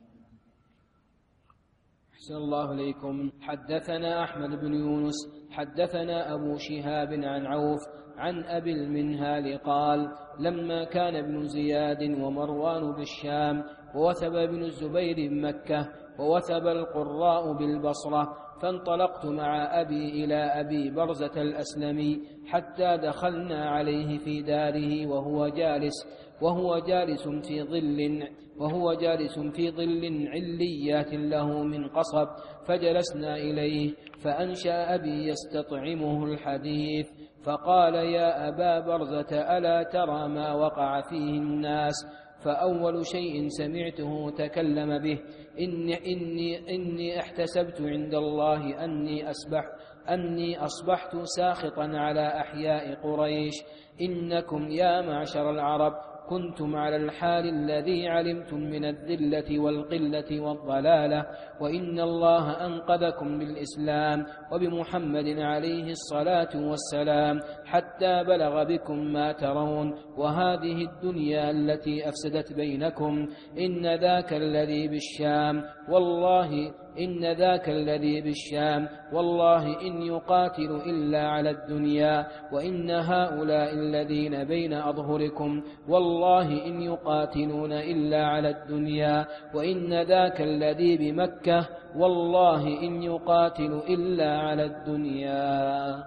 Speaker 1: أحسن الله إليكم. حدثنا أحمد بن يونس حدثنا أبو شهاب عن عوف عن أبي المنهال قال لما كان ابن زياد ومروان بالشام ووثب ابن الزبير بمكة ووثب القراء بالبصرة، فانطلقت مع أبي إلى أبي برزة الأسلمي حتى دخلنا عليه في داره وهو جالس وهو جالس في ظل وهو جالس في ظل عليات له من قصب، فجلسنا إليه فأنشأ أبي يستطعمه الحديث، فقال يا أبا برزة ألا ترى ما وقع فيه الناس؟ فأول شيء سمعته تكلم به إني, إني, إني احتسبت عند الله أني أصبح أني أصبحت ساخطا على أحياء قريش، إنكم يا معشر العرب كنتم على الحال الذي علمتم من الذلة والقلة والضلالة، وإن الله أنقذكم بالإسلام وبمحمد عليه الصلاة والسلام حتى بلغ بكم ما ترون، وهذه الدنيا التي أفسدت بينكم إن ذاك الذي بالشام والله إن ذاك الذي بالشام والله إن يقاتل إلا على الدنيا، وإن هؤلاء الذين بين أظهركم والله إن يقاتلون إلا على الدنيا، وإن ذاك الذي بمكة والله إن يقاتل إلا على الدنيا.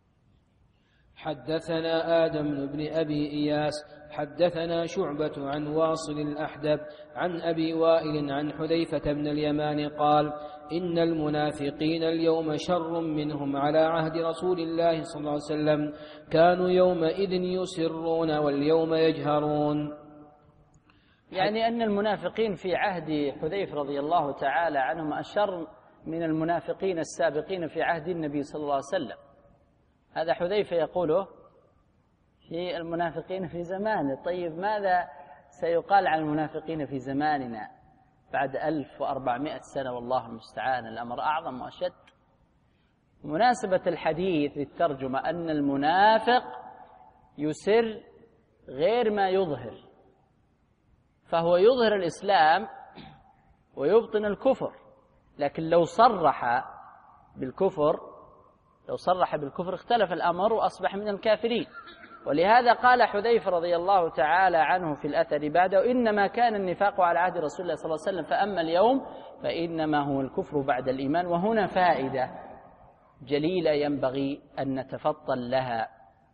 Speaker 1: حدثنا آدم بن أبي إياس حدثنا شعبة عن واصل الأحدب عن أبي وائل عن حذيفة بن اليمان قال إن المنافقين اليوم شر منهم على عهد رسول الله صلى الله عليه وسلم، كانوا يومئذ يسرون واليوم يجهرون.
Speaker 2: يعني أن المنافقين في عهد حذيفة رضي الله تعالى عنهم أشر من المنافقين السابقين في عهد النبي صلى الله عليه وسلم. هذا حذيفة يقوله في المنافقين في زمانه. طيب ماذا سيقال عن المنافقين في زماننا بعد ألف وأربعمائة سنة؟ والله المستعان، الأمر أعظم وأشد. مناسبة الحديث للترجمة أن المنافق يسر غير ما يظهر، فهو يظهر الإسلام ويبطن الكفر، لكن لو صرح بالكفر لو صرح بالكفر اختلف الأمر وأصبح من الكافرين. ولهذا قال حذيفة رضي الله تعالى عنه في الأثر بعده إنما كان النفاق على عهد رسول الله صلى الله عليه وسلم، فأما اليوم فإنما هو الكفر بعد الإيمان. وهنا فائدة جليلة ينبغي أن نتفطن لها،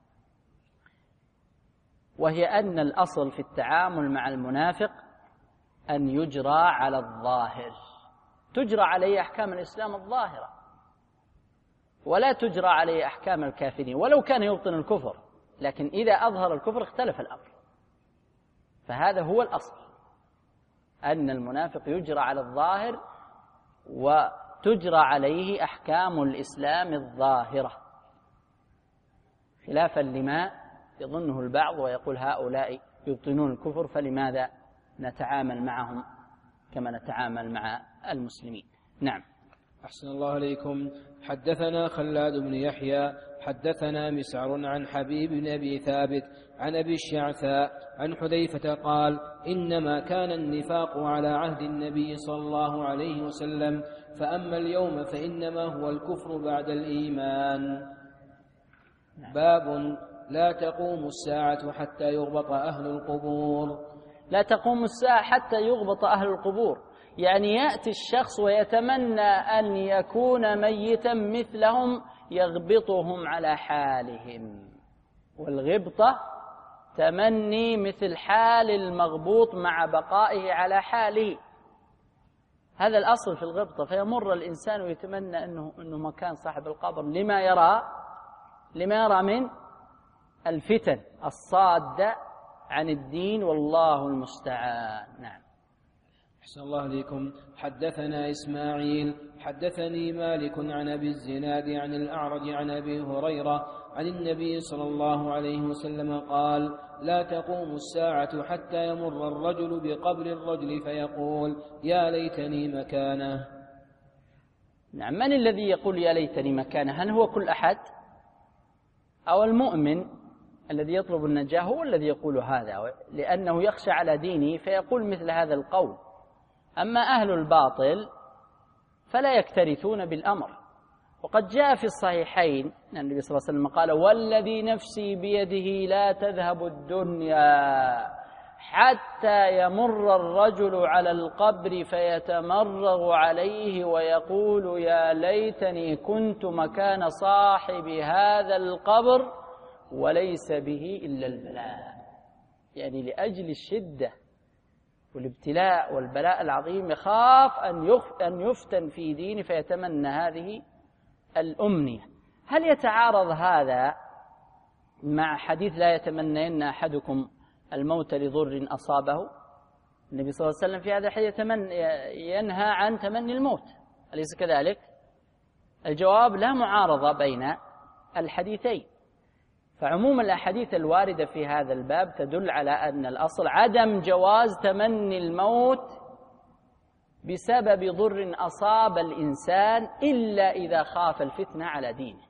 Speaker 2: وهي أن الأصل في التعامل مع المنافق أن يجرى على الظاهر، تجرى عليه أحكام الإسلام الظاهرة ولا تجرى عليه أحكام الكافرين، ولو كان يبطن الكفر، لكن إذا أظهر الكفر اختلف الأمر. فهذا هو الأصل، أن المنافق يجرى على الظاهر وتجرى عليه أحكام الإسلام الظاهرة، خلافا لما يظنه البعض ويقول هؤلاء يبطنون الكفر فلماذا نتعامل معهم كما نتعامل مع المسلمين. نعم.
Speaker 1: أحسن الله عليكم. حدثنا خلاد بن يحيى حدثنا مسعر عن حبيب بن أبي ثابت عن أبي الشعثاء عن حذيفة قال إنما كان النفاق على عهد النبي صلى الله عليه وسلم، فأما اليوم فإنما هو الكفر بعد الإيمان. باب لا تقوم الساعة حتى يغبط أهل القبور.
Speaker 2: لا تقوم الساعة حتى يغبط أهل القبور، يعني يأتي الشخص ويتمنى أن يكون ميتا مثلهم يغبطهم على حالهم، والغبطة تمني مثل حال المغبوط مع بقائه على حاله، هذا الأصل في الغبطة. فيمر الإنسان ويتمنى أنه, أنه مكان صاحب القبر لما يرى لما يرى من الفتن الصادة عن الدين، والله المستعان. نعم.
Speaker 1: أحسن الله عليكم. حدثنا إسماعيل حدثني مالك عن أبي الزناد عن الأعرج عن أبي هريرة عن النبي صلى الله عليه وسلم قال: لا تقوم الساعة حتى يمر الرجل بقبر الرجل فيقول: يا ليتني مكانه.
Speaker 2: نعم. من الذي يقول يا ليتني مكانه؟ هل هو كل أحد؟ أو المؤمن الذي يطلب النجاة هو الذي يقول هذا، لأنه يخشى على دينه فيقول مثل هذا القول. أما أهل الباطل فلا يكترثون بالأمر. وقد جاء في الصحيحين أن النبي صلى الله عليه وسلم قال: والذي نفسي بيده لا تذهب الدنيا حتى يمر الرجل على القبر فيتمرغ عليه ويقول: يا ليتني كنت مكان صاحب هذا القبر وليس به إلا البلاء. يعني لأجل الشدة والابتلاء والبلاء العظيم يخاف أن يفتن في دينه فيتمنى هذه الأمنية. هل يتعارض هذا مع حديث لا يتمنين أحدكم الموت لضر أصابه؟ النبي صلى الله عليه وسلم في هذا الحديث ينهى عن تمني الموت، أليس كذلك؟ الجواب: لا معارضة بين الحديثين، فعموم الأحاديث الواردة في هذا الباب تدل على أن الأصل عدم جواز تمني الموت بسبب ضر أصاب الإنسان إلا إذا خاف الفتنة على دينه،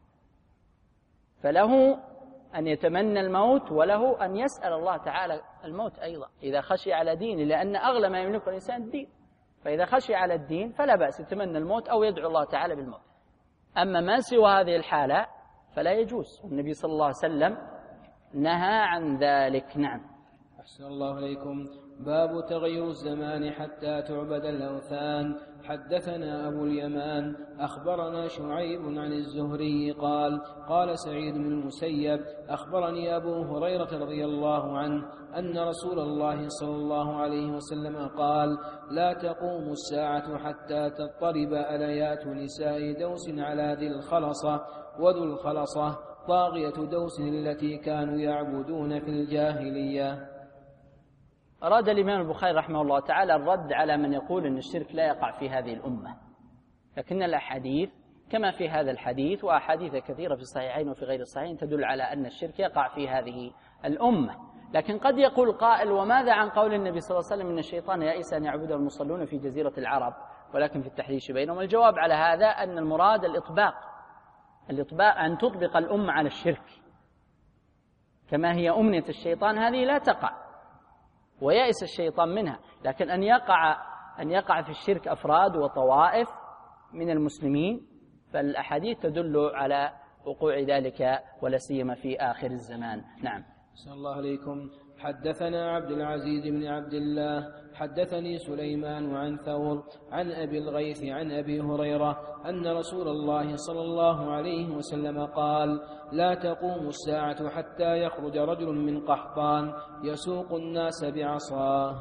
Speaker 2: فله أن يتمنى الموت وله أن يسأل الله تعالى الموت أيضا إذا خشي على دينه، لأن أغلى ما يملك الإنسان الدين، فإذا خشي على الدين فلا بأس يتمنى الموت أو يدعو الله تعالى بالموت. أما ما سوى هذه الحالة فلا يجوز، والنبي صلى الله عليه وسلم نهى عن ذلك. نعم.
Speaker 1: أحسن الله عليكم. باب تغير الزمان حتى تعبد الأوثان. حدثنا أبو اليمان أخبرنا شعيب عن الزهري قال: قال سعيد بن المسيب: أخبرني أبو هريرة رضي الله عنه أن رسول الله صلى الله عليه وسلم قال: لا تقوم الساعة حتى تضطرب أليات نساء دوس على ذي الخلصة، وذو الخلصة طاغية دوس التي كانوا يعبدون في الجاهلية.
Speaker 2: أراد الإمام البخاري رحمه الله تعالى الرد على من يقول أن الشرك لا يقع في هذه الأمة، لكن الأحاديث كما في هذا الحديث وأحاديث كثيرة في الصحيحين وفي غير الصحيحين تدل على أن الشرك يقع في هذه الأمة. لكن قد يقول قائل: وماذا عن قول النبي صلى الله عليه وسلم إن الشيطان يئس أن يعبده المصلون في جزيرة العرب ولكن في التحريش بينهم؟ الجواب على هذا أن المراد الإطباق الإطباق أن تطبق الأمة على الشرك كما هي أمنية الشيطان، هذه لا تقع ويأس الشيطان منها، لكن أن يقع أن يقع في الشرك أفراد وطوائف من المسلمين فالأحاديث تدل على وقوع ذلك ولا سيما في آخر الزمان. نعم.
Speaker 1: صلى الله عليكم. حدثنا عبد العزيز بن عبد الله حدثني سليمان عن ثور عن أبي الغيث عن أبي هريرة أن رسول الله صلى الله عليه وسلم قال: لا تقوم الساعة حتى يخرج رجل من قحطان يسوق الناس بعصاه.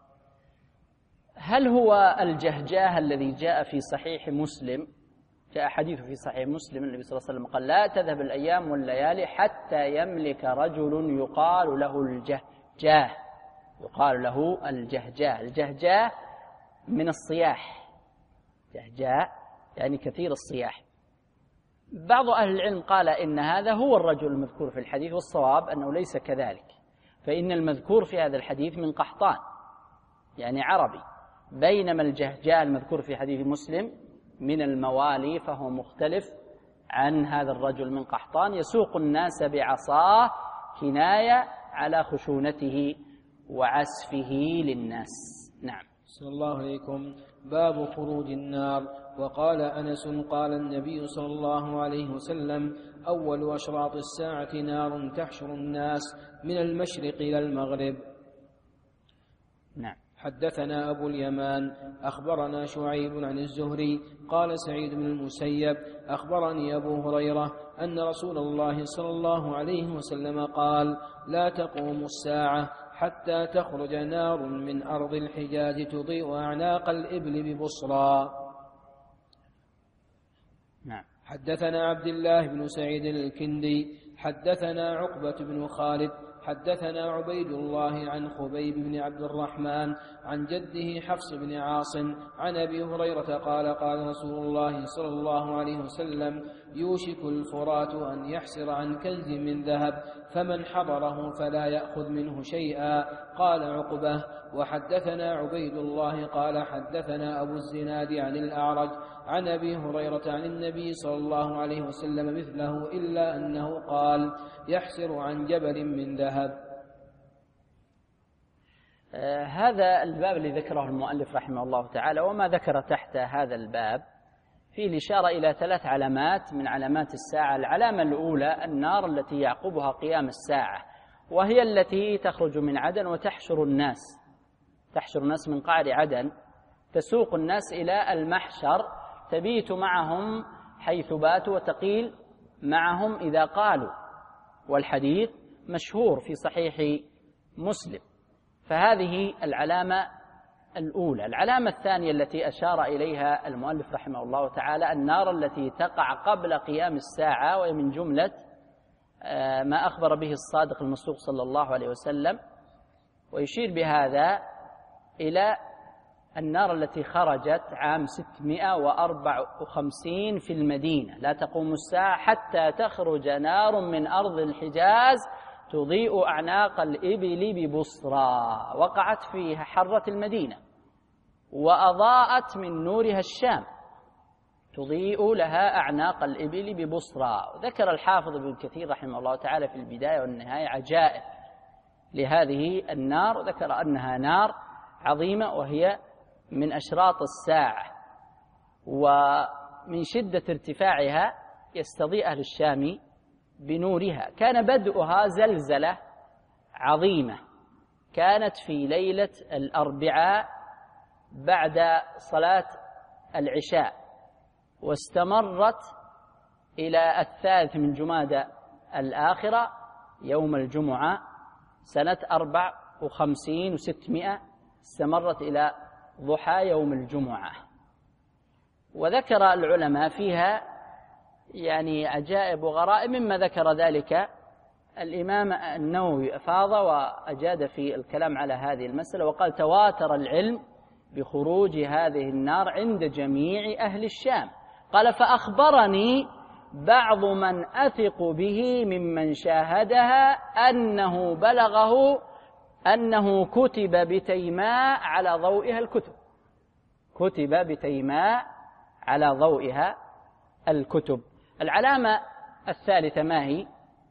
Speaker 2: هل هو الجهجاه الذي جاء في صحيح مسلم؟ جاء حديث في صحيح مسلم النبي صلى الله عليه وسلم قال: لا تذهب الأيام والليالي حتى يملك رجل يقال له الجهجاه يقال له الجهجاه الجهجاه من الصياح، جهجاه يعني كثير الصياح. بعض أهل العلم قال إن هذا هو الرجل المذكور في الحديث، والصواب أنه ليس كذلك، فإن المذكور في هذا الحديث من قحطان يعني عربي، بينما الجهجاه المذكور في حديث مسلم من الموالي، فهو مختلف عن هذا الرجل من قحطان يسوق الناس بعصاه، كناية على خشونته وعسفه للناس. نعم.
Speaker 1: صلى الله عليكم. باب خروج النار. وقال أنس: قال النبي صلى الله عليه وسلم: أول أشراط الساعة نار تحشر الناس من المشرق إلى المغرب.
Speaker 2: نعم.
Speaker 1: حدثنا أبو اليمان أخبرنا شعيب عن الزهري قال سعيد بن المسيب أخبرني أبو هريرة أن رسول الله صلى الله عليه وسلم قال لا تقوم الساعة حتى تخرج نار من أرض الحجاز تضيء أعناق الإبل ببصرى.
Speaker 2: نعم.
Speaker 1: حدثنا عبد الله بن سعيد الكندي حدثنا عقبة بن خالد حدثنا عبيد الله عن خبيب بن عبد الرحمن عن جده حفص بن عاصم عن أبي هريرة قال قال رسول الله صلى الله عليه وسلم يوشك الفرات أن يحسر عن كنز من ذهب فمن حضره فلا يأخذ منه شيئا. قال عقبة وحدثنا عبيد الله قال حدثنا أبو الزناد عن الأعرج عن أبي هريرة عن النبي صلى الله عليه وسلم مثله إلا أنه قال يحسر عن جبل من ذهب.
Speaker 2: آه هذا الباب الذي ذكره المؤلف رحمه الله تعالى وما ذكر تحت هذا الباب فيه الإشارة إلى ثلاث علامات من علامات الساعة. العلامة الأولى النار التي يعقبها قيام الساعة، وهي التي تخرج من عدن وتحشر الناس تحشر الناس من قعر عدن، تسوق الناس إلى المحشر، تبيت معهم حيث باتوا وتقيل معهم إذا قالوا، والحديث مشهور في صحيح مسلم. فهذه العلامة الأولى. العلامة الثانية التي أشار إليها المؤلف رحمه الله تعالى النار التي تقع قبل قيام الساعة، وهي من جملة ما أخبر به الصادق المصدوق صلى الله عليه وسلم، ويشير بهذا إلى النار التي خرجت عام ستمائة وأربعة وخمسين في المدينة. لا تقوم الساعة حتى تخرج نار من أرض الحجاز تضيء أعناق الإبل ببصرى، وقعت فيها حرة المدينة وأضاءت من نورها الشام، تضيء لها أعناق الإبل ببصرى. ذكر الحافظ ابن كثير رحمه الله تعالى في البداية والنهاية عجائب لهذه النار، ذكر أنها نار عظيمة وهي من أشراط الساعة، ومن شدة ارتفاعها يستضيء أهل الشام بنورها. كان بدءها زلزلة عظيمة، كانت في ليلة الأربعاء بعد صلاة العشاء، واستمرت إلى الثالث من جمادى الآخرة يوم الجمعة سنة أربع وخمسين وستمائة، استمرت إلى ضحى يوم الجمعة. وذكر العلماء فيها يعني عجائب وغرائب، مما ذكر ذلك الإمام النووي أفاض وأجاد في الكلام على هذه المسألة وقال تواتر العلم بخروج هذه النار عند جميع أهل الشام. قال فأخبرني بعض من أثق به ممن شاهدها أنه بلغه أنه كتب بتيماء على ضوئها الكتب كتب بتيماء على ضوئها الكتب. العلامة الثالثة ما هي؟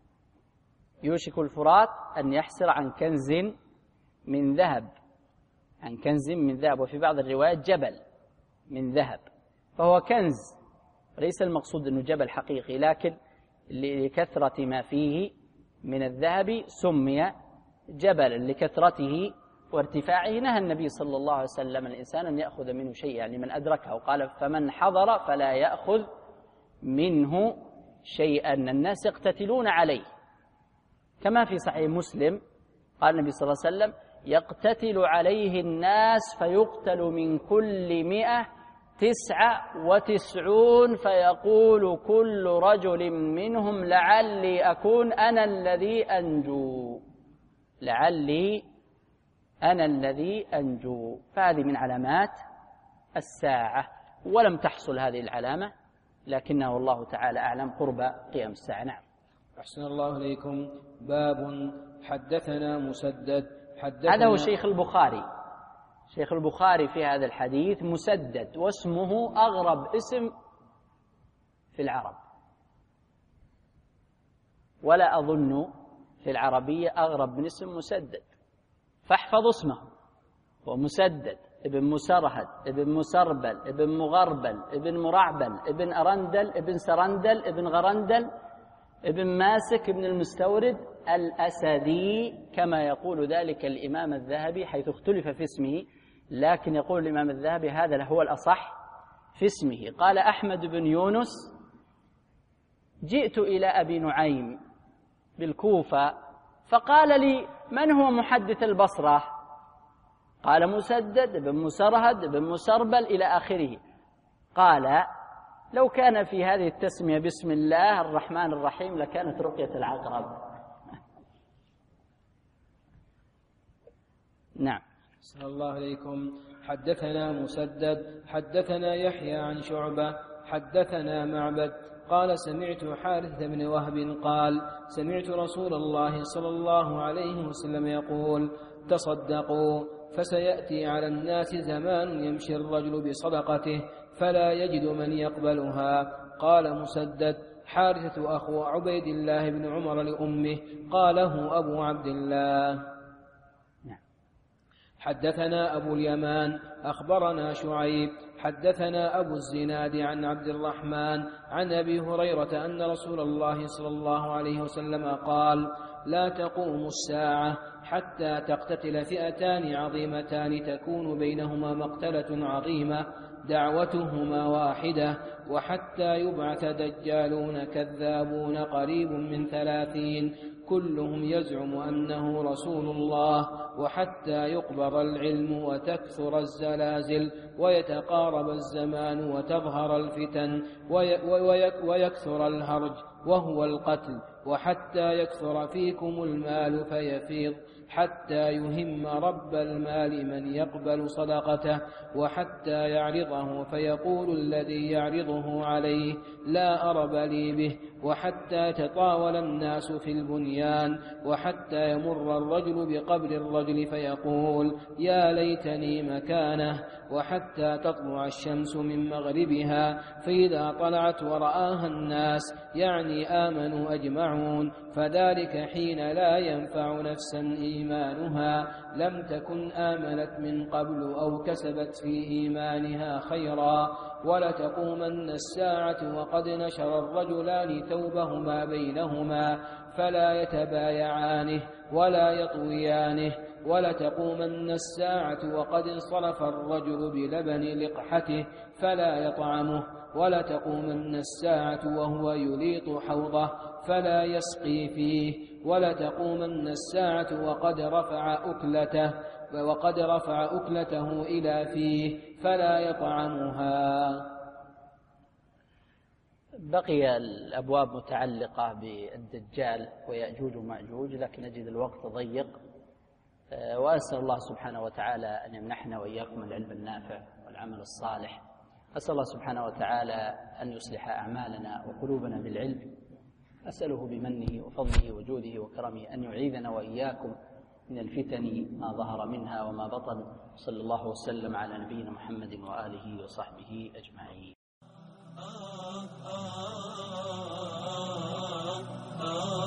Speaker 2: يوشك الفرات أن يحسر عن كنز من ذهب عن كنز من ذهب وفي بعض الروايات جبل من ذهب، فهو كنز، ليس المقصود أنه جبل حقيقي، لكن لكثرة ما فيه من الذهب سمي جبلا لكثرته وارتفاعه. نهى النبي صلى الله عليه وسلم الإنسان أن يأخذ منه شيئا لمن أدركه، وقال فمن حضر فلا يأخذ منه شيئا. الناس يقتتلون عليه، كما في صحيح مسلم قال النبي صلى الله عليه وسلم يقتتل عليه الناس فيقتل من كل مئة تسعة وتسعون فيقول كل رجل منهم لعلي أكون أنا الذي أنجو لعلي أنا الذي أنجو. فهذه من علامات الساعة، ولم تحصل هذه العلامة، لكنه الله تعالى أعلم قرب قيام الساعة. نعم.
Speaker 1: أحسن الله إليكم. باب حدثنا مسدد حدثنا
Speaker 2: هذا هو شيخ البخاري. شيخ البخاري في هذا الحديث مسدد، واسمه أغرب اسم في العرب، ولا أظن في العربية أغرب من اسم مسدد، فاحفظ اسمه. ومسدد ابن مسرهد ابن مسربل ابن مغربل ابن مرعبل ابن أرندل ابن سرندل ابن غرندل ابن ماسك ابن المستورد الأسدي كما يقول ذلك الإمام الذهبي، حيث اختلف في اسمه، لكن يقول الإمام الذهبي هذا هو الأصح في اسمه. قال أحمد بن يونس: جئت إلى أبي نعيم بالكوفة فقال لي: من هو محدث البصرة؟ قال: مسدد بن مسرهد بن مسربل إلى آخره. قال: لو كان في هذه التسمية بسم الله الرحمن الرحيم لكانت رقية العقرب. نعم.
Speaker 1: صلى الله عليكم. حدثنا مسدد حدثنا يحيى عن شعبة حدثنا معبد قال: سمعت حارث بن وهب قال: سمعت رسول الله صلى الله عليه وسلم يقول: تصدقوا فسيأتي على الناس زمان يمشي الرجل بصدقته فلا يجد من يقبلها. قال مسدد: حارثة أخو عبيد الله بن عمر لأمه، قاله أبو عبد الله. حدثنا أبو اليمان أخبرنا شعيب حدثنا أبو الزناد عن عبد الرحمن عن أبي هريرة أن رسول الله صلى الله عليه وسلم قال: لا تقوم الساعة حتى تقتتل فئتان عظيمتان تكون بينهما مقتلة عظيمة دعوتهما واحدة، وحتى يبعث دجالون كذابون قريب من ثلاثين كلهم يزعم أنه رسول الله، وحتى يقبض العلم وتكثر الزلازل ويتقارب الزمان وتظهر الفتن ويكثر الهرج وهو القتل، وحتى يكثر فيكم المال فيفيض حتى يهم رب المال من يقبل صدقته، وحتى يعرضه فيقول الذي يعرضه عليه: لا أرب لي به، وحتى تطاول الناس في البنيان، وحتى يمر الرجل بقبر الرجل فيقول: يا ليتني مكانه، وحتى تطلع الشمس من مغربها فإذا طلعت ورآها الناس يعني آمنوا أجمعون، فذلك حين لا ينفع نفسا إيمانها لم تكن آمنت من قبل أو كسبت في إيمانها خيرا. ولتقومن الساعة وقد نشر الرجلان ثوبهما بينهما فلا يتبايعانه ولا يطويانه. ولتقومن الساعة وقد انصرف الرجل بلبن لقحته فلا يطعمه. ولتقومن الساعة وهو يليط حوضه فلا يسقي فيه. ولتقومن الساعة وقد رفع أكلته وقد رفع أكلته إلى فيه فلا يطعمها.
Speaker 2: بقي الأبواب متعلقة بالدجال ويأجوج ومأجوج، لكن نجد الوقت ضيق، وأسأل الله سبحانه وتعالى أن يمنحنا وإياكم العلم النافع والعمل الصالح. أسأل الله سبحانه وتعالى أن يصلح أعمالنا وقلوبنا بالعلم. أسأله بمنه وفضله وجوده وكرمه أن يعيذنا وإياكم من الفتن ما ظهر منها وما بطن. صلى الله وسلم على نبينا محمد وآله وصحبه أجمعين.